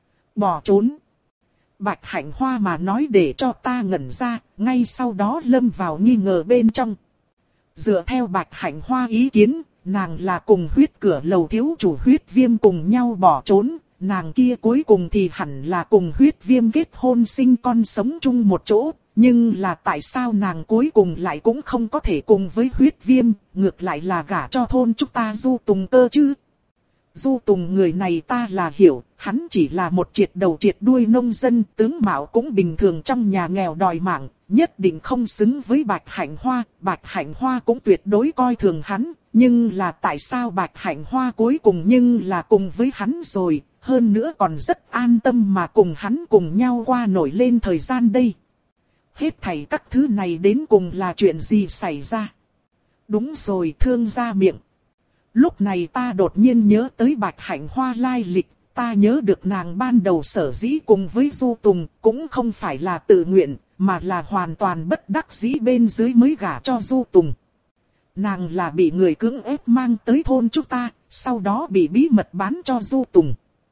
S1: Bỏ trốn. Bạch Hạnh Hoa mà nói để cho ta ngẩn ra, ngay sau đó lâm vào nghi ngờ bên trong. Dựa theo Bạch Hạnh Hoa ý kiến, nàng là cùng huyết cửa lầu thiếu chủ huyết viêm cùng nhau bỏ trốn, nàng kia cuối cùng thì hẳn là cùng huyết viêm kết hôn sinh con sống chung một chỗ. Nhưng là tại sao nàng cuối cùng lại cũng không có thể cùng với huyết viêm, ngược lại là gả cho thôn chúng ta Du Tùng cơ chứ? Du Tùng người này ta là hiểu, hắn chỉ là một triệt đầu triệt đuôi nông dân, tướng mạo cũng bình thường trong nhà nghèo đòi mạng, nhất định không xứng với Bạch Hạnh Hoa, Bạch Hạnh Hoa cũng tuyệt đối coi thường hắn, nhưng là tại sao Bạch Hạnh Hoa cuối cùng nhưng là cùng với hắn rồi, hơn nữa còn rất an tâm mà cùng hắn cùng nhau qua nổi lên thời gian đây. Hết thảy các thứ này đến cùng là chuyện gì xảy ra? Đúng rồi, thương gia miệng. Lúc này ta đột nhiên nhớ tới Bạch Hạnh Hoa lai lịch, ta nhớ được nàng ban đầu sở dĩ cùng với Du Tùng, cũng không phải là tự nguyện, mà là hoàn toàn bất đắc dĩ bên dưới mới gả cho Du Tùng. Nàng là bị người cưỡng ép mang tới thôn chúng ta, sau đó bị bí mật bán cho Du Tùng.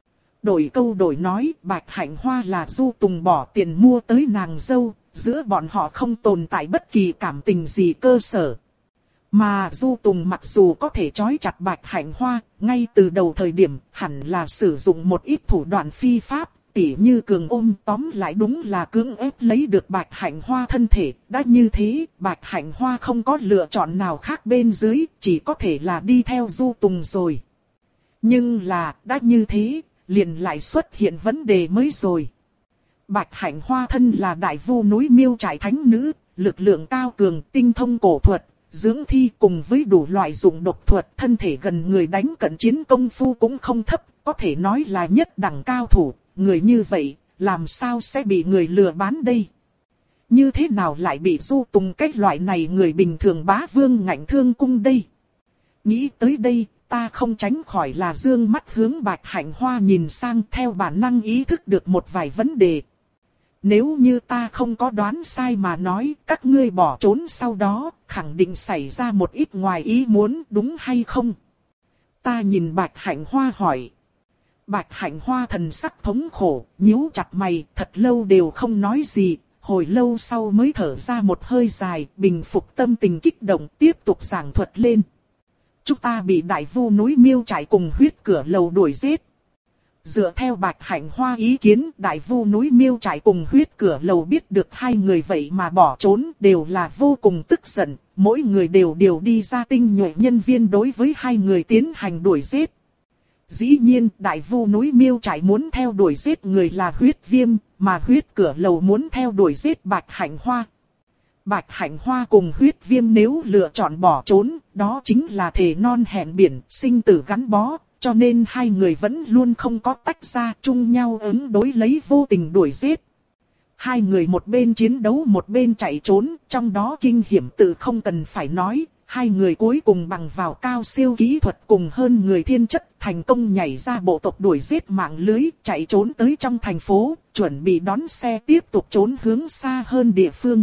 S1: Đổi câu đổi nói, Bạch Hạnh Hoa là Du Tùng bỏ tiền mua tới nàng dâu, giữa bọn họ không tồn tại bất kỳ cảm tình gì cơ sở. Mà Du Tùng mặc dù có thể trói chặt Bạch Hạnh Hoa, ngay từ đầu thời điểm hẳn là sử dụng một ít thủ đoạn phi pháp, tỉ như cường ôm, tóm lại đúng là cưỡng ép lấy được Bạch Hạnh Hoa thân thể. Đã như thế, Bạch Hạnh Hoa không có lựa chọn nào khác bên dưới, chỉ có thể là đi theo Du Tùng rồi. Nhưng là, đã như thế, liền lại xuất hiện vấn đề mới rồi. Bạch Hạnh Hoa thân là đại vu núi Miêu Trại thánh nữ, lực lượng cao cường, tinh thông cổ thuật, dưỡng thi cùng với đủ loại dụng độc thuật, thân thể gần người đánh cận chiến công phu cũng không thấp, có thể nói là nhất đẳng cao thủ. Người như vậy, làm sao sẽ bị người lừa bán đây? Như thế nào lại bị Du Tùng cái loại này người bình thường bá vương ngạnh thương cung đây? Nghĩ tới đây, ta không tránh khỏi là dương mắt hướng Bạch Hạnh Hoa nhìn sang, theo bản năng ý thức được một vài vấn đề. Nếu như ta không có đoán sai mà nói, các ngươi bỏ trốn sau đó, khẳng định xảy ra một ít ngoài ý muốn, đúng hay không? Ta nhìn Bạch Hạnh Hoa hỏi. Bạch Hạnh Hoa thần sắc thống khổ, nhíu chặt mày, thật lâu đều không nói gì, hồi lâu sau mới thở ra một hơi dài, bình phục tâm tình kích động, tiếp tục giảng thuật lên. Chúng ta bị đại vu núi Miêu Trại cùng huyết cửa lầu đuổi giết. Dựa theo Bạch Hạnh Hoa ý kiến, đại vu núi Miêu Trại cùng huyết cửa lầu biết được hai người vậy mà bỏ trốn, đều là vô cùng tức giận, mỗi người đều điều đi ra tinh nhuệ nhân viên đối với hai người tiến hành đuổi giết. Dĩ nhiên, đại vu núi Miêu Trại muốn theo đuổi giết người là huyết viêm, mà huyết cửa lầu muốn theo đuổi giết Bạch Hạnh Hoa. Bạch Hạnh Hoa cùng huyết viêm nếu lựa chọn bỏ trốn, đó chính là thề non hẹn biển, sinh tử gắn bó, cho nên hai người vẫn luôn không có tách ra, chung nhau ứng đối lấy vô tình đuổi giết. Hai người một bên chiến đấu một bên chạy trốn, trong đó kinh hiểm tự không cần phải nói. Hai người cuối cùng bằng vào cao siêu kỹ thuật cùng hơn người thiên chất thành công nhảy ra bộ tộc đuổi giết mạng lưới, chạy trốn tới trong thành phố, chuẩn bị đón xe tiếp tục trốn hướng xa hơn địa phương.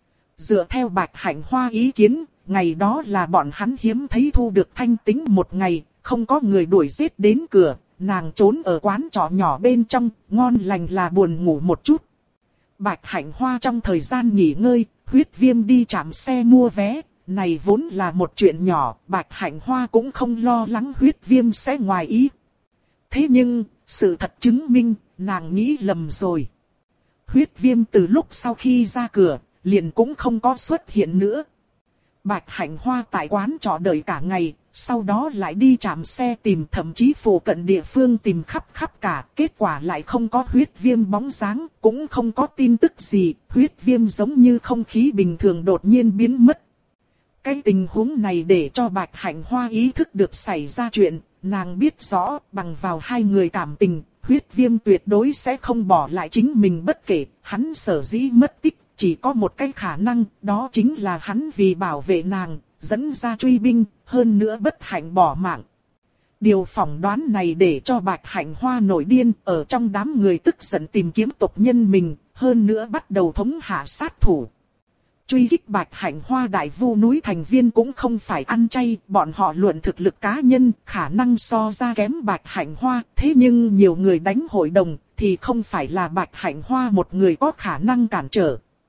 S1: Dựa theo Bạch Hạnh Hoa ý kiến, ngày đó là bọn hắn hiếm thấy thu được thanh tính một ngày, không có người đuổi giết đến cửa, nàng trốn ở quán trọ nhỏ bên trong, ngon lành là buồn ngủ một chút. Bạch Hạnh Hoa trong thời gian nghỉ ngơi, huyết viêm đi trạm xe mua vé. Này vốn là một chuyện nhỏ, Bạch Hạnh Hoa cũng không lo lắng huyết viêm sẽ ngoài ý. Thế nhưng, sự thật chứng minh, nàng nghĩ lầm rồi. Huyết viêm từ lúc sau khi ra cửa, liền cũng không có xuất hiện nữa. Bạch Hạnh Hoa tại quán trọ đợi cả ngày, sau đó lại đi trạm xe tìm, thậm chí phụ cận địa phương tìm khắp khắp cả. Kết quả lại không có huyết viêm bóng dáng, cũng không có tin tức gì. Huyết viêm giống như không khí bình thường đột nhiên biến mất. Cái tình huống này để cho Bạch Hạnh Hoa ý thức được xảy ra chuyện, nàng biết rõ bằng vào hai người cảm tình, huyết viêm tuyệt đối sẽ không bỏ lại chính mình bất kể, hắn sở dĩ mất tích, chỉ có một cái khả năng, đó chính là hắn vì bảo vệ nàng, dẫn ra truy binh, hơn nữa bất hạnh bỏ mạng. Điều phỏng đoán này để cho Bạch Hạnh Hoa nổi điên, ở trong đám người tức giận tìm kiếm tộc nhân mình, hơn nữa bắt đầu thống hạ sát thủ. Truy kích Bạch Hạnh Hoa đại vu núi thành viên cũng không phải ăn chay, bọn họ luận thực lực cá nhân, khả năng so ra kém Bạch Hạnh Hoa, thế nhưng nhiều người đánh hội đồng, thì không phải là Bạch Hạnh Hoa một người có khả năng cản trở.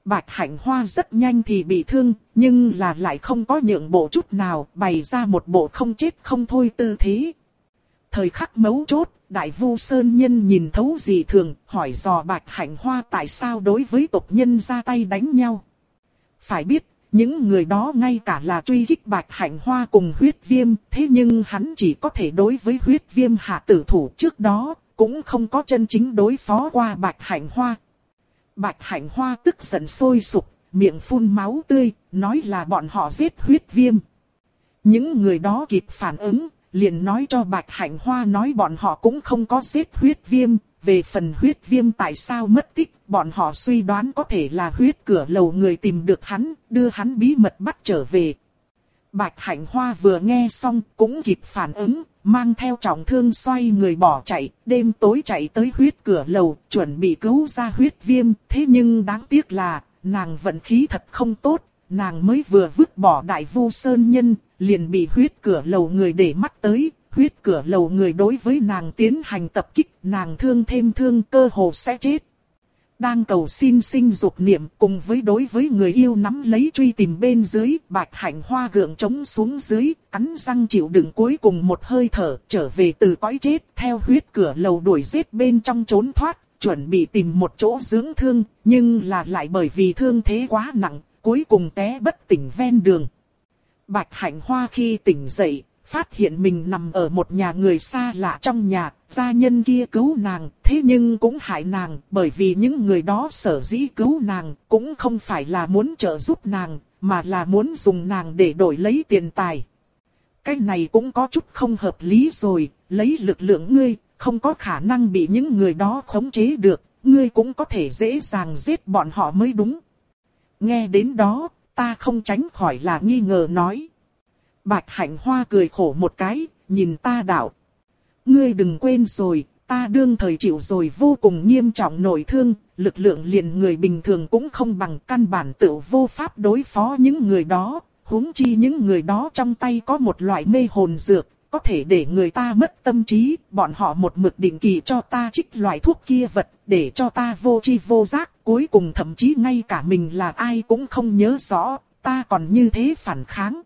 S1: Bạch Hạnh Hoa rất nhanh thì bị thương, nhưng là lại không có nhượng bộ chút nào, bày ra một bộ không chết không thôi tư thế. Thời khắc mấu chốt, Đại Vu Sơn Nhân nhìn thấu dị thường, hỏi dò Bạch Hạnh Hoa tại sao đối với tộc nhân ra tay đánh nhau. Phải biết, những người đó ngay cả là truy kích Bạch Hạnh Hoa cùng Huyết Viêm, thế nhưng hắn chỉ có thể đối với Huyết Viêm hạ tử thủ, trước đó, cũng không có chân chính đối phó qua Bạch Hạnh Hoa. Bạch Hạnh Hoa tức giận sôi sục, miệng phun máu tươi, nói là bọn họ giết Huyết Viêm. Những người đó kịp phản ứng, liền nói cho Bạch Hạnh Hoa nói bọn họ cũng không có giết Huyết Viêm. Về phần Huyết Viêm tại sao mất tích, bọn họ suy đoán có thể là huyết cửa lầu người tìm được hắn, đưa hắn bí mật bắt trở về. Bạch Hạnh Hoa vừa nghe xong cũng kịp phản ứng, mang theo trọng thương xoay người bỏ chạy, đêm tối chạy tới huyết cửa lầu, chuẩn bị cứu ra Huyết Viêm. Thế nhưng đáng tiếc là, nàng vận khí thật không tốt, nàng mới vừa vứt bỏ Đại Vu Sơn Nhân, liền bị huyết cửa lầu người để mắt tới. Huyết cửa lầu người đối với nàng tiến hành tập kích, nàng thương thêm thương, cơ hồ sẽ chết. Đang cầu xin sinh dục niệm cùng với đối với người yêu nắm lấy truy tìm bên dưới, Bạch Hạnh Hoa gượng chống xuống dưới, cắn răng chịu đựng cuối cùng một hơi thở, trở về từ cõi chết, theo huyết cửa lầu đuổi giết bên trong trốn thoát, chuẩn bị tìm một chỗ dưỡng thương, nhưng là lại bởi vì thương thế quá nặng, cuối cùng té bất tỉnh ven đường. Bạch Hạnh Hoa khi tỉnh dậy, phát hiện mình nằm ở một nhà người xa lạ trong nhà, gia nhân kia cứu nàng, thế nhưng cũng hại nàng, bởi vì những người đó sở dĩ cứu nàng, cũng không phải là muốn trợ giúp nàng, mà là muốn dùng nàng để đổi lấy tiền tài. Cái này cũng có chút không hợp lý rồi, lấy lực lượng ngươi, không có khả năng bị những người đó khống chế được, ngươi cũng có thể dễ dàng giết bọn họ mới đúng. Nghe đến đó, ta không tránh khỏi là nghi ngờ nói. Bạch Hạnh Hoa cười khổ một cái, nhìn ta đạo. Ngươi đừng quên rồi, ta đương thời chịu rồi vô cùng nghiêm trọng nội thương, lực lượng liền người bình thường cũng không bằng, căn bản tự vô pháp đối phó những người đó, huống chi những người đó trong tay có một loại mê hồn dược, có thể để người ta mất tâm trí, bọn họ một mực định kỳ cho ta trích loại thuốc kia vật, để cho ta vô tri vô giác, cuối cùng thậm chí ngay cả mình là ai cũng không nhớ rõ, ta còn như thế phản kháng.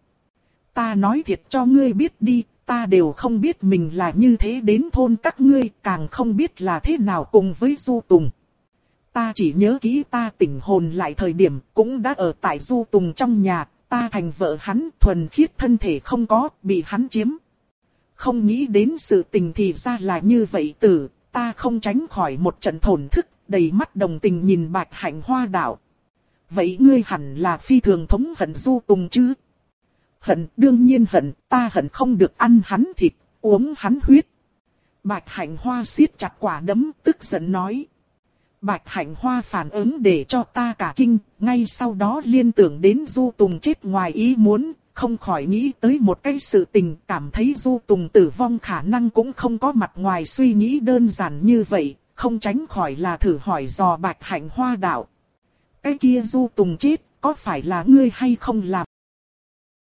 S1: Ta nói thiệt cho ngươi biết đi, ta đều không biết mình là như thế đến thôn các ngươi, càng không biết là thế nào cùng với Du Tùng. Ta chỉ nhớ kỹ ta tỉnh hồn lại thời điểm cũng đã ở tại Du Tùng trong nhà, ta thành vợ hắn, thuần khiết thân thể không có, bị hắn chiếm. Không nghĩ đến sự tình thì ra là như vậy tử, ta không tránh khỏi một trận thổn thức, đầy mắt đồng tình nhìn Bạch Hạnh Hoa đạo. Vậy ngươi hẳn là phi thường thống hận Du Tùng chứ? Hận, đương nhiên hận, ta hận không được ăn hắn thịt, uống hắn huyết. Bạch Hạnh Hoa siết chặt quả đấm, tức giận nói. Bạch Hạnh Hoa phản ứng để cho ta cả kinh, ngay sau đó liên tưởng đến Du Tùng chết ngoài ý muốn, không khỏi nghĩ tới một cái sự tình, cảm thấy Du Tùng tử vong khả năng cũng không có mặt ngoài suy nghĩ đơn giản như vậy, không tránh khỏi là thử hỏi dò Bạch Hạnh Hoa đạo. Cái kia Du Tùng chết, có phải là ngươi hay không làm